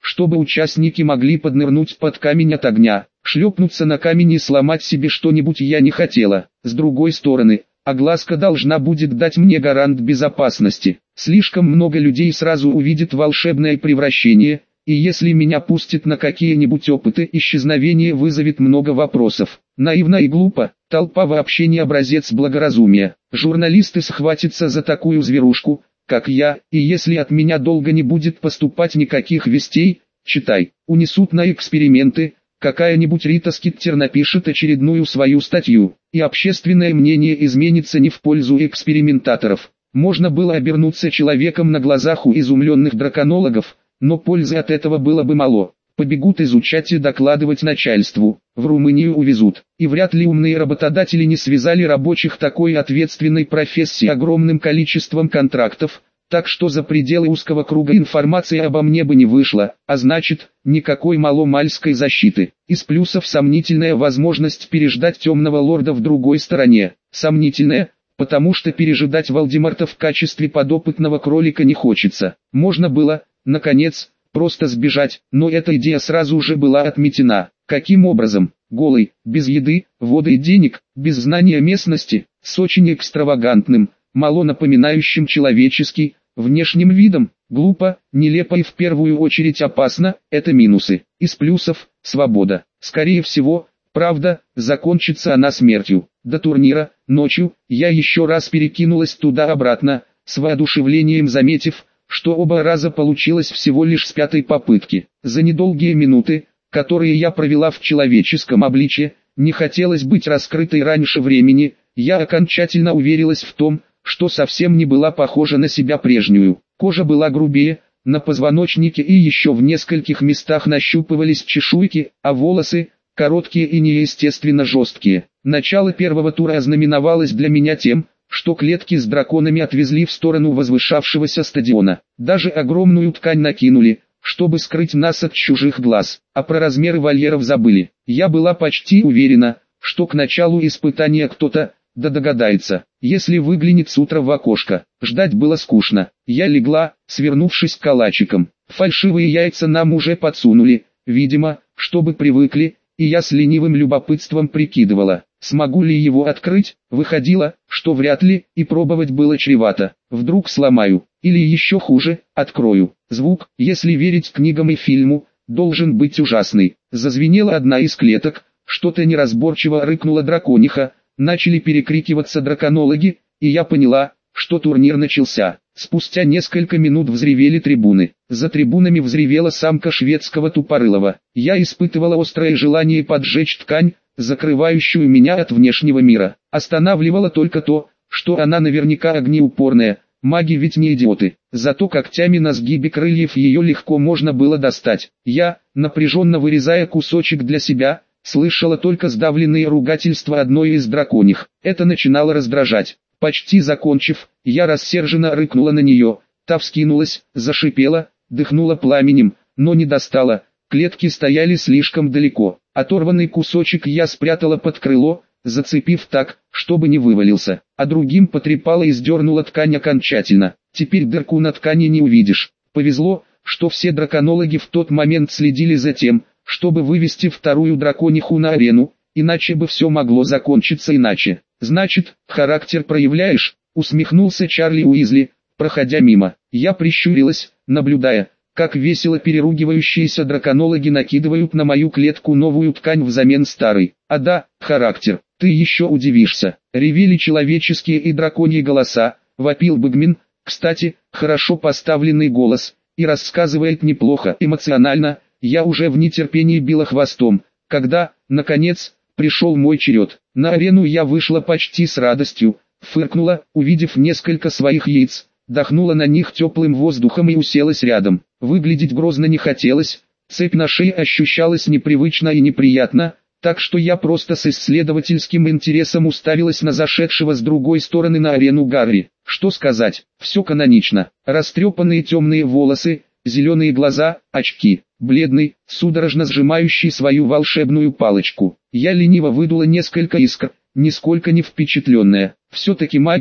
чтобы участники могли поднырнуть под камень от огня. Шлепнуться на камень и сломать себе что-нибудь я не хотела. С другой стороны, огласка должна будет дать мне гарант безопасности. Слишком много людей сразу увидит волшебное превращение, и если меня пустят на какие-нибудь опыты, исчезновение вызовет много вопросов. Наивно и глупо, толпа вообще не образец благоразумия. Журналисты схватятся за такую зверушку, как я, и если от меня долго не будет поступать никаких вестей, читай, унесут на эксперименты, какая-нибудь Рита Скиттер напишет очередную свою статью, и общественное мнение изменится не в пользу экспериментаторов. Можно было обернуться человеком на глазах у изумленных драконологов, но пользы от этого было бы мало. Побегут изучать и докладывать начальству, в Румынию увезут. И вряд ли умные работодатели не связали рабочих такой ответственной профессии огромным количеством контрактов, так что за пределы узкого круга информации обо мне бы не вышло, а значит, никакой маломальской защиты. Из плюсов сомнительная возможность переждать темного лорда в другой стороне. Сомнительная, потому что пережидать Волдемарта в качестве подопытного кролика не хочется. Можно было, наконец, просто сбежать, но эта идея сразу же была отметена. Каким образом? Голый, без еды, воды и денег, без знания местности, с очень экстравагантным, мало напоминающим человеческий, внешним видом, глупо, нелепо и в первую очередь опасно, это минусы. Из плюсов – свобода. Скорее всего, правда, закончится она смертью. До турнира, ночью, я еще раз перекинулась туда-обратно, с воодушевлением заметив, что оба раза получилось всего лишь с пятой попытки. За недолгие минуты, которые я провела в человеческом обличье, не хотелось быть раскрытой раньше времени, я окончательно уверилась в том, что совсем не была похожа на себя прежнюю. Кожа была грубее, на позвоночнике и еще в нескольких местах нащупывались чешуйки, а волосы, короткие и неестественно жесткие. Начало первого тура ознаменовалось для меня тем, что клетки с драконами отвезли в сторону возвышавшегося стадиона. Даже огромную ткань накинули, чтобы скрыть нас от чужих глаз, а про размеры вольеров забыли. Я была почти уверена, что к началу испытания кто-то, да догадается, если выглянет с утра в окошко. Ждать было скучно. Я легла, свернувшись калачиком. Фальшивые яйца нам уже подсунули, видимо, чтобы привыкли, и я с ленивым любопытством прикидывала, смогу ли его открыть. Выходило, что вряд ли, и пробовать было чревато. Вдруг сломаю, или еще хуже, открою. Звук, если верить книгам и фильму, должен быть ужасный. Зазвенела одна из клеток, что-то неразборчиво рыкнула дракониха, начали перекрикиваться драконологи, и я поняла, что турнир начался. Спустя несколько минут взревели трибуны. За трибунами взревела самка шведского тупорылого. Я испытывала острое желание поджечь ткань, закрывающую меня от внешнего мира. Останавливало только то, что она наверняка огнеупорная, маги ведь не идиоты. Зато когтями на сгибе крыльев ее легко можно было достать. Я, напряженно вырезая кусочек для себя, слышала только сдавленные ругательства одной из драконих. Это начинало раздражать. Почти закончив, я рассерженно рыкнула на нее, та вскинулась, зашипела, дыхнула пламенем, но не достала, клетки стояли слишком далеко. Оторванный кусочек я спрятала под крыло, зацепив так, чтобы не вывалился, а другим потрепала и сдернула ткань окончательно. Теперь дырку на ткани не увидишь. Повезло, что все драконологи в тот момент следили за тем, чтобы вывести вторую дракониху на арену, иначе бы все могло закончиться иначе. «Значит, характер проявляешь?» — усмехнулся Чарли Уизли, проходя мимо. Я прищурилась, наблюдая, как весело переругивающиеся драконологи накидывают на мою клетку новую ткань взамен старой. «А да, характер, ты еще удивишься!» Ревели человеческие и драконьи голоса, вопил Бэгмин, кстати, хорошо поставленный голос, и рассказывает неплохо, эмоционально. Я уже в нетерпении била хвостом, когда, наконец, пришел мой черед. На арену я вышла почти с радостью, фыркнула, увидев несколько своих яиц, дохнула на них теплым воздухом и уселась рядом. Выглядеть грозно не хотелось, цепь на шее ощущалась непривычно и неприятно, так что я просто с исследовательским интересом уставилась на зашедшего с другой стороны на арену Гарри. Что сказать, все канонично. Растрепанные темные волосы, зеленые глаза, очки, бледный, судорожно сжимающий свою волшебную палочку. Я лениво выдула несколько искр, нисколько не впечатленная. Все-таки маги,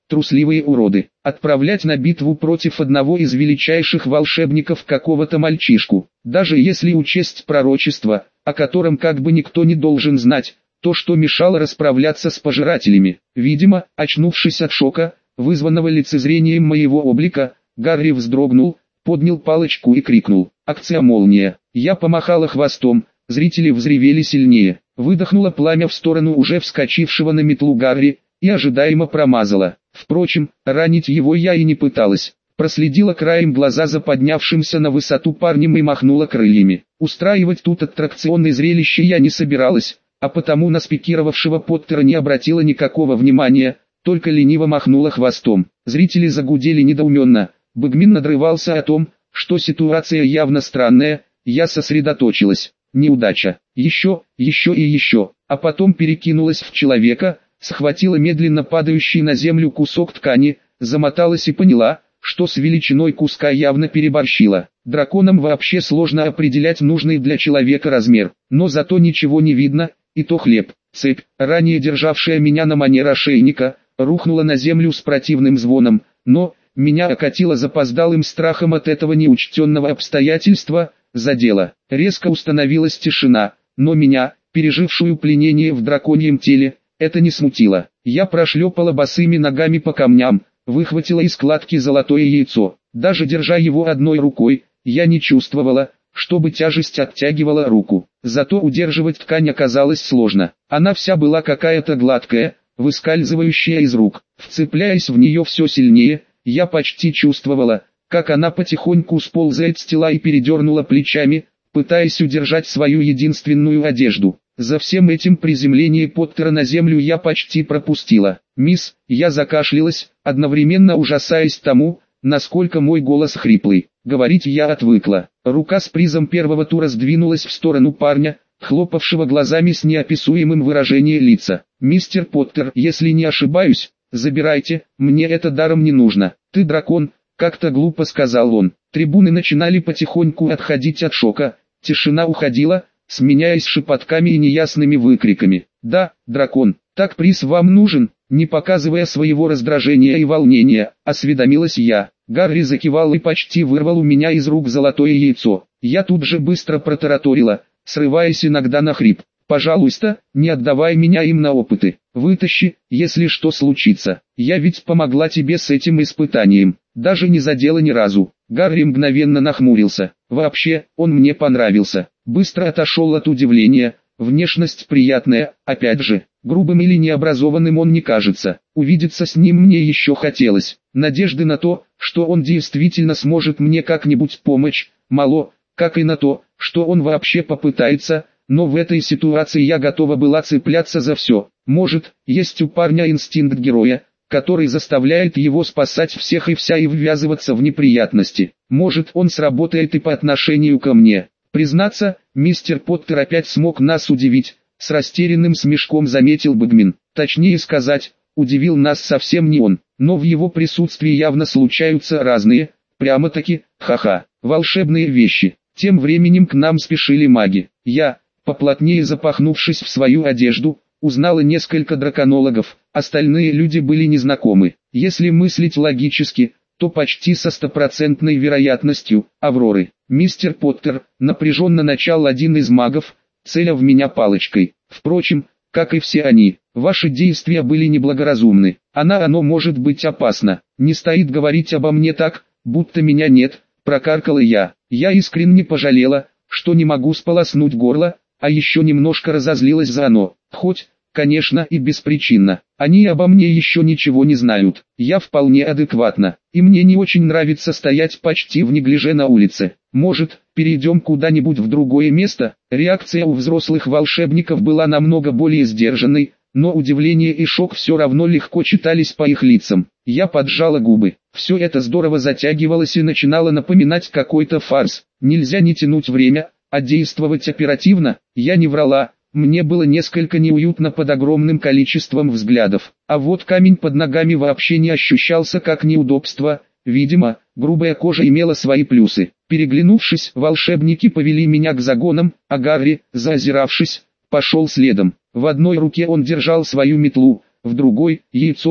трусливые уроды, отправлять на битву против одного из величайших волшебников какого-то мальчишку, даже если учесть пророчество, о котором как бы никто не должен знать, то что мешало расправляться с пожирателями. Видимо, очнувшись от шока, вызванного лицезрением моего облика, Гарри вздрогнул, поднял палочку и крикнул: «Акция молния!». Я помахала хвостом, зрители взревели сильнее, выдохнула пламя в сторону уже вскочившего на метлу Гарри и ожидаемо промазала. Впрочем, ранить его я и не пыталась. Проследила краем глаза за поднявшимся на высоту парнем и махнула крыльями. Устраивать тут аттракционное зрелище я не собиралась, а потому на спикировавшего Поттера не обратила никакого внимания, только лениво махнула хвостом. Зрители загудели недоуменно. Бэгмин надрывался о том, что ситуация явно странная. Я сосредоточилась. Неудача. Еще, еще и еще. А потом перекинулась в человека, схватила медленно падающий на землю кусок ткани, замоталась и поняла, что с величиной куска явно переборщила. Драконам вообще сложно определять нужный для человека размер, но зато ничего не видно, и то хлеб. Цепь, ранее державшая меня на манер ошейника, рухнула на землю с противным звоном, но меня окатило запоздалым страхом от этого неучтенного обстоятельства, задела. Резко установилась тишина, но меня, пережившую пленение в драконьем теле, это не смутило. Я прошлепала босыми ногами по камням, выхватила из складки золотое яйцо. Даже держа его одной рукой, я не чувствовала, чтобы тяжесть оттягивала руку. Зато удерживать ткань оказалось сложно. Она вся была какая-то гладкая, выскальзывающая из рук. Вцепляясь в нее все сильнее, я почти чувствовала, как она потихоньку сползает с тела и передернула плечами, пытаясь удержать свою единственную одежду. За всем этим приземление Поттера на землю я почти пропустила. «Мисс», я закашлялась, одновременно ужасаясь тому, насколько мой голос хриплый. Говорить я отвыкла. Рука с призом первого тура сдвинулась в сторону парня, хлопавшего глазами с неописуемым выражением лица. «Мистер Поттер, если не ошибаюсь, забирайте, мне это даром не нужно». «Ты дракон», как-то глупо сказал он. Трибуны начинали потихоньку отходить от шока, тишина уходила, сменяясь шепотками и неясными выкриками. «Да, дракон, так приз вам нужен?» Не показывая своего раздражения и волнения, осведомилась я. Гарри закивал и почти вырвал у меня из рук золотое яйцо. Я тут же быстро протараторила, срываясь иногда на хрип. «Пожалуйста, не отдавай меня им на опыты. Вытащи, если что случится. Я ведь помогла тебе с этим испытанием. Даже не задела ни разу». Гарри мгновенно нахмурился. Вообще, он мне понравился. Быстро отошел от удивления. Внешность приятная, опять же, грубым или необразованным он не кажется. Увидеться с ним мне еще хотелось. Надежды на то, что он действительно сможет мне как-нибудь помочь, мало, как и на то, что он вообще попытается, но в этой ситуации я готова была цепляться за все. Может, есть у парня инстинкт героя, который заставляет его спасать всех и вся и ввязываться в неприятности. Может, он сработает и по отношению ко мне. Признаться, мистер Поттер опять смог нас удивить, с растерянным смешком заметил Бэгмин. Точнее сказать, удивил нас совсем не он, но в его присутствии явно случаются разные, прямо-таки, ха-ха, волшебные вещи. Тем временем к нам спешили маги. Я, поплотнее запахнувшись в свою одежду, узнала несколько драконологов, остальные люди были незнакомы. Если мыслить логически, то почти со стопроцентной вероятностью, Авроры. «Мистер Поттер», напряженно начал один из магов, целя в меня палочкой. «Впрочем, как и все они, ваши действия были неблагоразумны. Она оно может быть опасно. Не стоит говорить обо мне так, будто меня нет», прокаркала я. Я искренне пожалела, что не могу сполоснуть горло, а еще немножко разозлилась за оно. Хоть, конечно, и беспричинно. Они обо мне еще ничего не знают. Я вполне адекватна, и мне не очень нравится стоять почти в неглиже на улице. Может, перейдем куда-нибудь в другое место? Реакция у взрослых волшебников была намного более сдержанной, но удивление и шок все равно легко читались по их лицам. Я поджала губы. Все это здорово затягивалось и начинало напоминать какой-то фарс. Нельзя не тянуть время, а действовать оперативно. Я не врала. Мне было несколько неуютно под огромным количеством взглядов, а вот камень под ногами вообще не ощущался как неудобство. Видимо, грубая кожа имела свои плюсы. Переглянувшись, волшебники повели меня к загонам, а Гарри, заозиравшись, пошел следом. В одной руке он держал свою метлу, в другой – яйцо.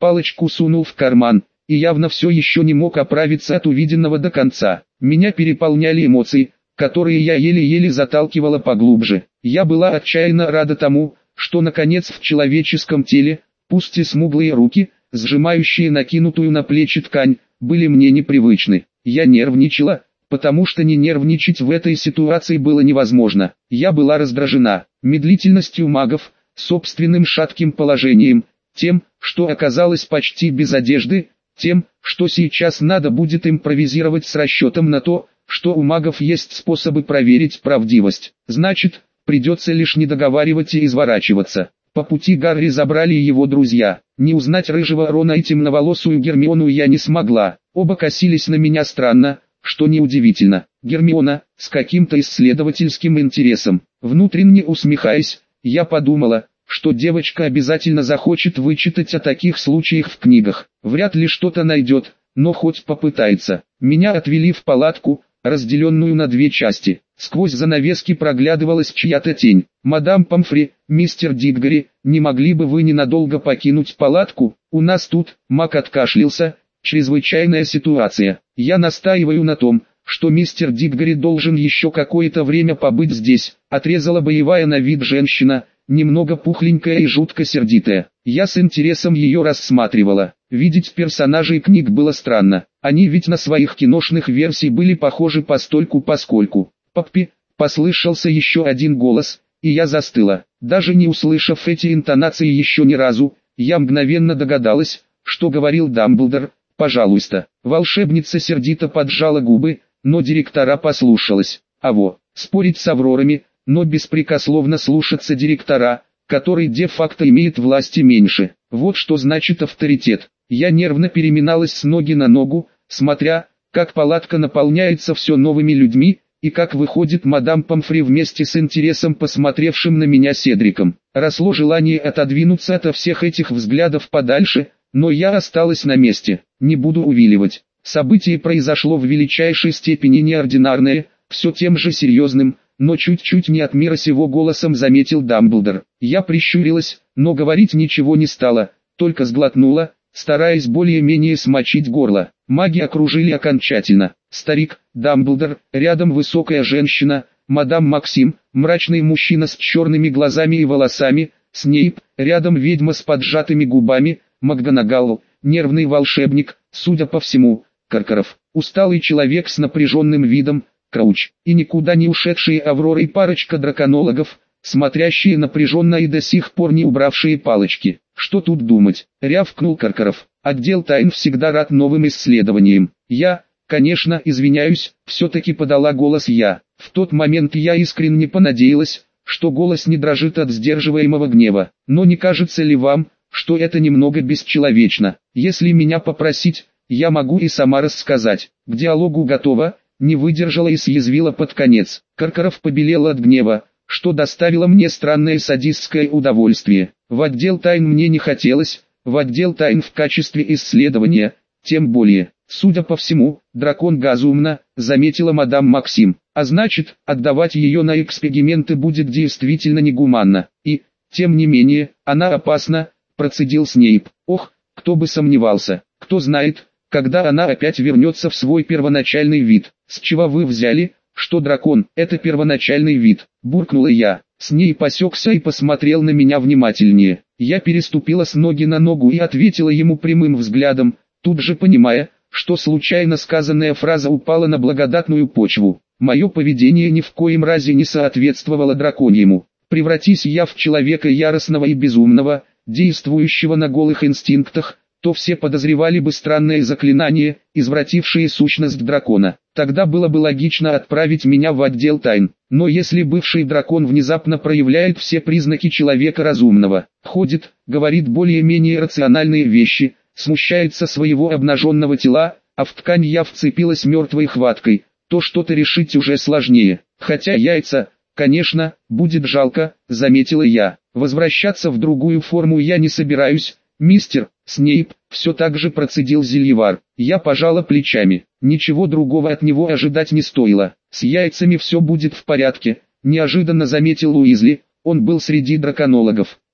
палочку сунул в карман, и явно все еще не мог оправиться от увиденного до конца. Меня переполняли эмоции, которые я еле-еле заталкивала поглубже. Я была отчаянно рада тому, что наконец в человеческом теле, пусть и смуглые руки, сжимающие накинутую на плечи ткань, были мне непривычны. Я нервничала, потому что не нервничать в этой ситуации было невозможно. Я была раздражена медлительностью магов, собственным шатким положением, тем, что оказалось почти без одежды, тем, что сейчас надо будет импровизировать с расчетом на то, что у магов есть способы проверить правдивость. Значит, придется лишь не договаривать и изворачиваться. По пути Гарри забрали его друзья. Не узнать рыжего Рона и темноволосую Гермиону я не смогла. Оба косились на меня странно, что неудивительно. Гермиона, с каким-то исследовательским интересом. Внутренне усмехаясь, я подумала, что девочка обязательно захочет вычитать о таких случаях в книгах. Вряд ли что-то найдет, но хоть попытается. Меня отвели в палатку, разделенную на две части. Сквозь занавески проглядывалась чья-то тень. «Мадам Помфри, мистер Диггори, не могли бы вы ненадолго покинуть палатку? У нас тут...» Мак откашлялся. «Чрезвычайная ситуация. Я настаиваю на том, что мистер Диггори должен еще какое-то время побыть здесь», отрезала боевая на вид женщина, немного пухленькая и жутко сердитая. Я с интересом ее рассматривала. Видеть персонажей книг было странно. Они ведь на своих киношных версий были похожи постольку-поскольку. «Паппи», послышался еще один голос, и я застыла. Даже не услышав эти интонации еще ни разу, я мгновенно догадалась, что говорил Дамблдор. «Пожалуйста». Волшебница сердито поджала губы, но директора послушалась. А во, спорить с Аврорами, но беспрекословно слушаться директора, который де-факто имеет власти меньше. Вот что значит авторитет. Я нервно переминалась с ноги на ногу, смотря, как палатка наполняется все новыми людьми, и как выходит мадам Помфри вместе с интересом посмотревшим на меня Седриком. Росло желание отодвинуться ото всех этих взглядов подальше, но я осталась на месте. Не буду увиливать. Событие произошло в величайшей степени неординарное, все тем же серьезным, но чуть-чуть не от мира сего голосом заметил Дамблдор. Я прищурилась, но говорить ничего не стала, только сглотнула, стараясь более-менее смочить горло. Маги окружили окончательно. Старик, Дамблдор, рядом высокая женщина, мадам Максим, мрачный мужчина с черными глазами и волосами, Снейп, рядом ведьма с поджатыми губами, МакГонагал, нервный волшебник, судя по всему, Каркаров, усталый человек с напряженным видом, Крауч, и никуда не ушедшие Аврора и парочка драконологов, смотрящие напряженно и до сих пор не убравшие палочки. Что тут думать, рявкнул Каркаров. Отдел тайн всегда рад новым исследованиям. Я, конечно, извиняюсь, все-таки подала голос я. В тот момент я искренне понадеялась, что голос не дрожит от сдерживаемого гнева. Но не кажется ли вам, что это немного бесчеловечно? Если меня попросить, я могу и сама рассказать. К диалогу готова, не выдержала и съязвила под конец. Каркаров побелел от гнева, что доставило мне странное садистское удовольствие. В отдел тайн мне не хотелось, в отдел тайн в качестве исследования, тем более. Судя по всему, дракон газумна, заметила мадам Максим. А значит, отдавать ее на эксперименты будет действительно негуманно. И, тем не менее, она опасна, процедил Снейп. Ох, кто бы сомневался, кто знает, когда она опять вернется в свой первоначальный вид. С чего вы взяли, что дракон – это первоначальный вид? Буркнула я. Снейп осекся и посмотрел на меня внимательнее. Я переступила с ноги на ногу и ответила ему прямым взглядом, тут же понимая, что случайно сказанная фраза упала на благодатную почву. Мое поведение ни в коем разе не соответствовало драконьему. Превратись я в человека яростного и безумного, действующего на голых инстинктах, то все подозревали бы странное заклинание, извратившее сущность дракона. Тогда было бы логично отправить меня в отдел тайн. Но если бывший дракон внезапно проявляет все признаки человека разумного, ходит, говорит более-менее рациональные вещи, смущается своего обнаженного тела, а в ткань я вцепилась мертвой хваткой, то что-то решить уже сложнее. Хотя яйца, конечно, будет жалко, заметила я. Возвращаться в другую форму я не собираюсь, мистер Снейп, все так же процедил Зельевар. Я пожала плечами. Ничего другого от него ожидать не стоило. С яйцами все будет в порядке, неожиданно заметил Уизли. Он был среди драконологов.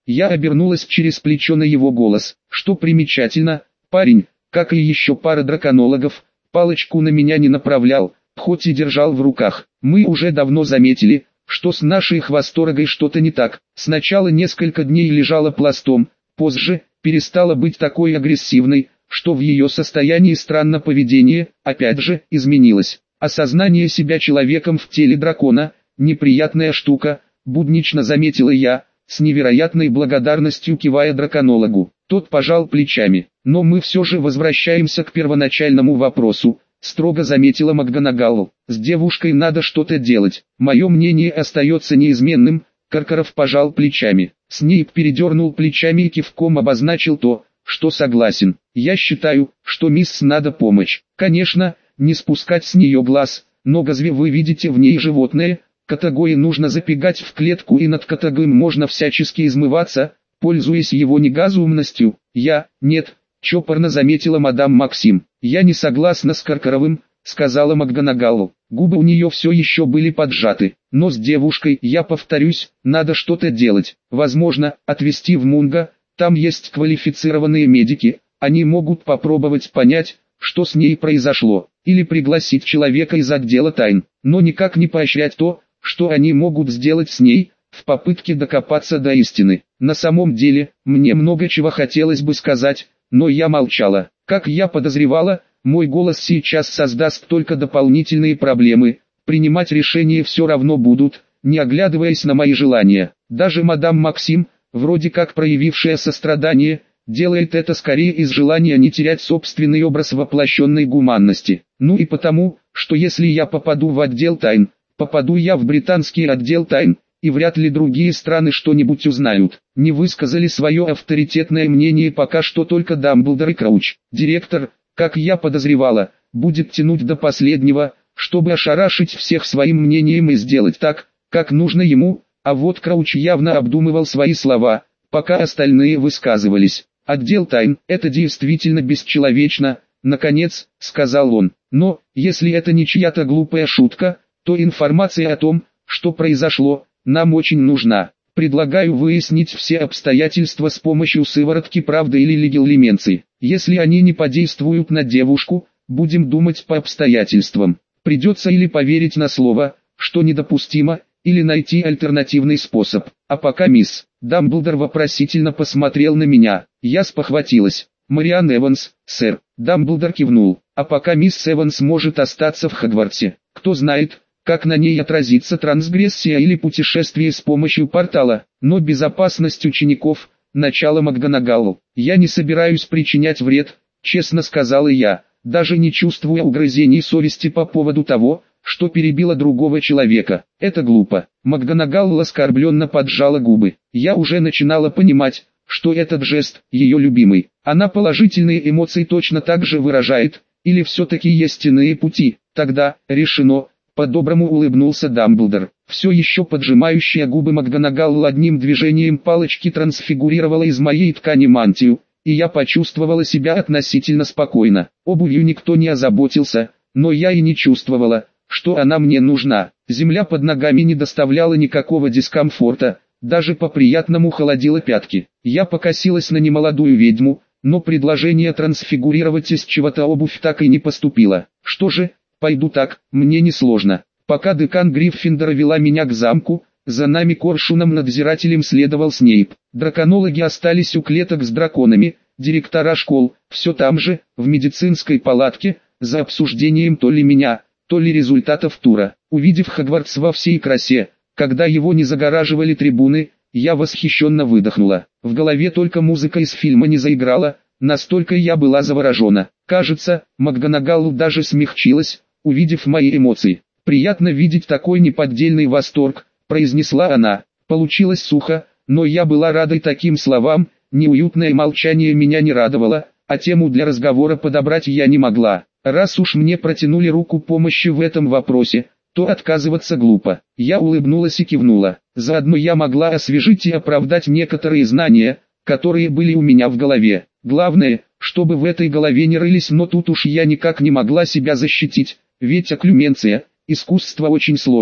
Я обернулась через плечо на его голос. Что примечательно, парень, как и еще пара драконологов, палочку на меня не направлял, хоть и держал в руках. Мы уже давно заметили, что с нашей хвосторогой что-то не так. Сначала несколько дней лежала пластом, позже перестала быть такой агрессивной, что в ее состоянии странно поведение, опять же, изменилось. Осознание себя человеком в теле дракона – неприятная штука, буднично заметила я, с невероятной благодарностью кивая драконологу. Тот пожал плечами. Но мы все же возвращаемся к первоначальному вопросу, строго заметила МакГонагалл. С девушкой надо что-то делать. Мое мнение остается неизменным. Каркаров пожал плечами. Снейп передернул плечами и кивком обозначил то, что согласен. Я считаю, что мисс надо помочь. Конечно, не спускать с нее глаз, но разве вы видите в ней животное? Катагои нужно запрягать в клетку, и над Катагоем можно всячески измываться, пользуясь его неразумностью. Я, нет, чопорно заметила мадам Максим. Я не согласна с Каркаровым, сказала МакГонагалл. Губы у нее все еще были поджаты. Но с девушкой, я повторюсь, надо что-то делать. Возможно, отвезти в Мунго, там есть квалифицированные медики, они могут попробовать понять, что с ней произошло. Или пригласить человека из отдела тайн, но никак не поощрять то, что они могут сделать с ней, в попытке докопаться до истины. На самом деле, мне много чего хотелось бы сказать, но я молчала. Как я подозревала, мой голос сейчас создаст только дополнительные проблемы, принимать решения все равно будут, не оглядываясь на мои желания. Даже мадам Максим, вроде как проявившая сострадание, делает это скорее из желания не терять собственный образ воплощенной гуманности. Ну и потому, что если я попаду в отдел тайн, попаду я в британский отдел тайн, и вряд ли другие страны что-нибудь узнают. Не высказали свое авторитетное мнение пока что только Дамблдор и Крауч. Директор, как я подозревала, будет тянуть до последнего, чтобы ошарашить всех своим мнением и сделать так, как нужно ему, а вот Крауч явно обдумывал свои слова, пока остальные высказывались. «Отдел тайн – это действительно бесчеловечно», – наконец, сказал он. «Но, если это не чья-то глупая шутка, то информация о том, что произошло, нам очень нужна. Предлагаю выяснить все обстоятельства с помощью сыворотки правды или легилименции. Если они не подействуют на девушку, будем думать по обстоятельствам. Придется или поверить на слово, что недопустимо, или найти альтернативный способ. А пока мисс Дамблдор вопросительно посмотрел на меня. Я спохватилась. Мариан Эванс, сэр. Дамблдор кивнул. А пока мисс Эванс может остаться в Хогвартсе. Кто знает, как на ней отразится трансгрессия или путешествие с помощью портала. Но безопасность учеников – начало МакГонагалл. Я не собираюсь причинять вред, честно сказала я, даже не чувствуя угрызений совести по поводу того, что перебила другого человека. Это глупо. МакГонагалл оскорбленно поджала губы. Я уже начинала понимать, что этот жест – ее любимый. Она положительные эмоции точно так же выражает, или все-таки есть иные пути. Тогда, решено. По-доброму улыбнулся Дамблдор. Все еще поджимающая губы МакГонагалл одним движением палочки трансфигурировала из моей ткани мантию, и я почувствовала себя относительно спокойно. Обувью никто не озаботился, но я и не чувствовала, что она мне нужна. Земля под ногами не доставляла никакого дискомфорта, даже по-приятному холодила пятки. Я покосилась на немолодую ведьму, но предложение трансфигурировать из чего-то обувь так и не поступило. Что же, пойду так, мне несложно. Пока декан Гриффиндора вела меня к замку, за нами коршуном-надзирателем следовал Снейп. Драконологи остались у клеток с драконами, директора школ, все там же, в медицинской палатке, за обсуждением то ли меня, то ли результатов тура. Увидев Хогвартс во всей красе, когда его не загораживали трибуны, я восхищенно выдохнула. В голове только музыка из фильма не заиграла, настолько я была заворожена. Кажется, МакГонагалл даже смягчилась, увидев мои эмоции. «Приятно видеть такой неподдельный восторг», — произнесла она. Получилось сухо, но я была рада таким словам, неуютное молчание меня не радовало, а тему для разговора подобрать я не могла. Раз уж мне протянули руку помощи в этом вопросе, то отказываться глупо. Я улыбнулась и кивнула. Заодно я могла освежить и оправдать некоторые знания, которые были у меня в голове. Главное, чтобы в этой голове не рылись, но тут уж я никак не могла себя защитить, ведь окклюменция – искусство очень сложное.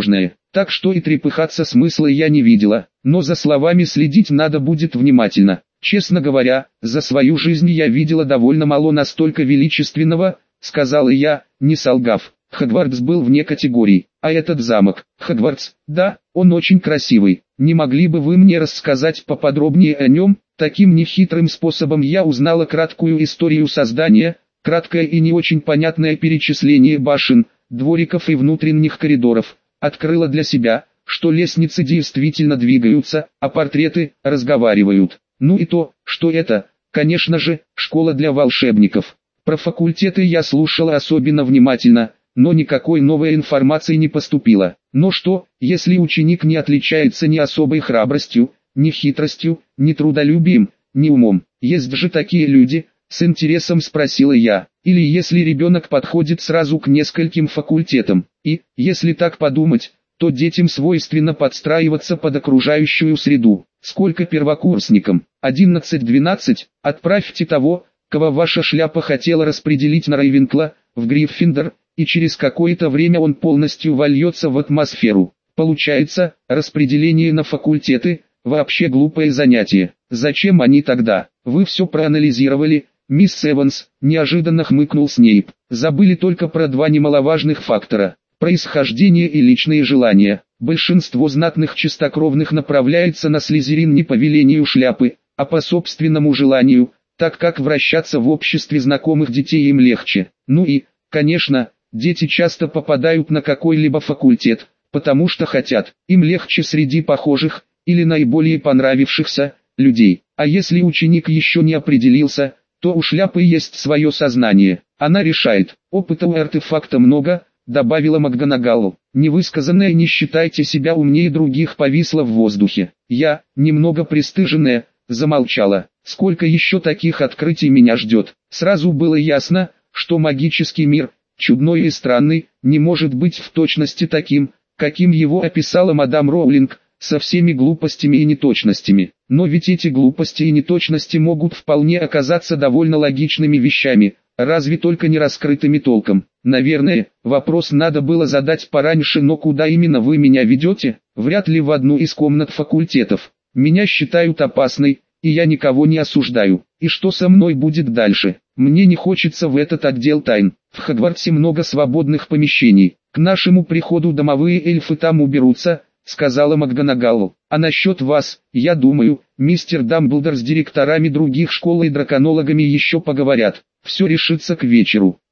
так что и трепыхаться смысла я не видела, но за словами следить надо будет внимательно. Честно говоря, за свою жизнь я видела довольно мало настолько величественного, сказала я, не солгав. Хогвартс был вне категорий, а этот замок, Хогвартс, да, он очень красивый. Не могли бы вы мне рассказать поподробнее о нем? Таким нехитрым способом я узнала краткую историю создания, краткое и не очень понятное перечисление башен, двориков и внутренних коридоров, открыла для себя, что лестницы действительно двигаются, а портреты разговаривают. Ну и то, что это, конечно же, школа для волшебников. Про факультеты я слушала особенно внимательно, но никакой новой информации не поступило. Но что, если ученик не отличается ни особой храбростью, ни хитростью, ни трудолюбием, ни умом? Есть же такие люди, с интересом спросила я. Или если ребенок подходит сразу к нескольким факультетам, и, если так подумать, то детям свойственно подстраиваться под окружающую среду. Сколько первокурсникам? одиннадцать-двенадцать, отправьте того, кого ваша шляпа хотела распределить на Рейвенкла, в Гриффиндор, и через какое-то время он полностью вольется в атмосферу. Получается, распределение на факультеты – вообще глупое занятие. Зачем они тогда? Вы все проанализировали, мисс Эванс, неожиданно хмыкнул Снейп. Забыли только про два немаловажных фактора – происхождение и личные желания. Большинство знатных чистокровных направляется на Слизерин не по велению шляпы, а по собственному желанию, так как вращаться в обществе знакомых детей им легче. Ну и, конечно, дети часто попадают на какой-либо факультет, потому что хотят, им легче среди похожих, или наиболее понравившихся, людей. А если ученик еще не определился, то у шляпы есть свое сознание, она решает. Опыта у артефакта много, добавила МакГонагалл. Невысказанное «не считайте себя умнее других» повисло в воздухе. Я, немного пристыженная, замолчала. Сколько еще таких открытий меня ждет? Сразу было ясно, что магический мир, чудной и странный, не может быть в точности таким, каким его описала мадам Роулинг, со всеми глупостями и неточностями. Но ведь эти глупости и неточности могут вполне оказаться довольно логичными вещами, разве только не раскрытыми толком. Наверное, вопрос надо было задать пораньше, но куда именно вы меня ведете? Вряд ли в одну из комнат факультетов. Меня считают опасной, и я никого не осуждаю. И что со мной будет дальше? Мне не хочется в этот отдел тайн. В Хогвартсе много свободных помещений. К нашему приходу домовые эльфы там уберутся, сказала МакГонагалл. А насчет вас, я думаю, мистер Дамблдор с директорами других школ и драконологами еще поговорят. Все решится к вечеру.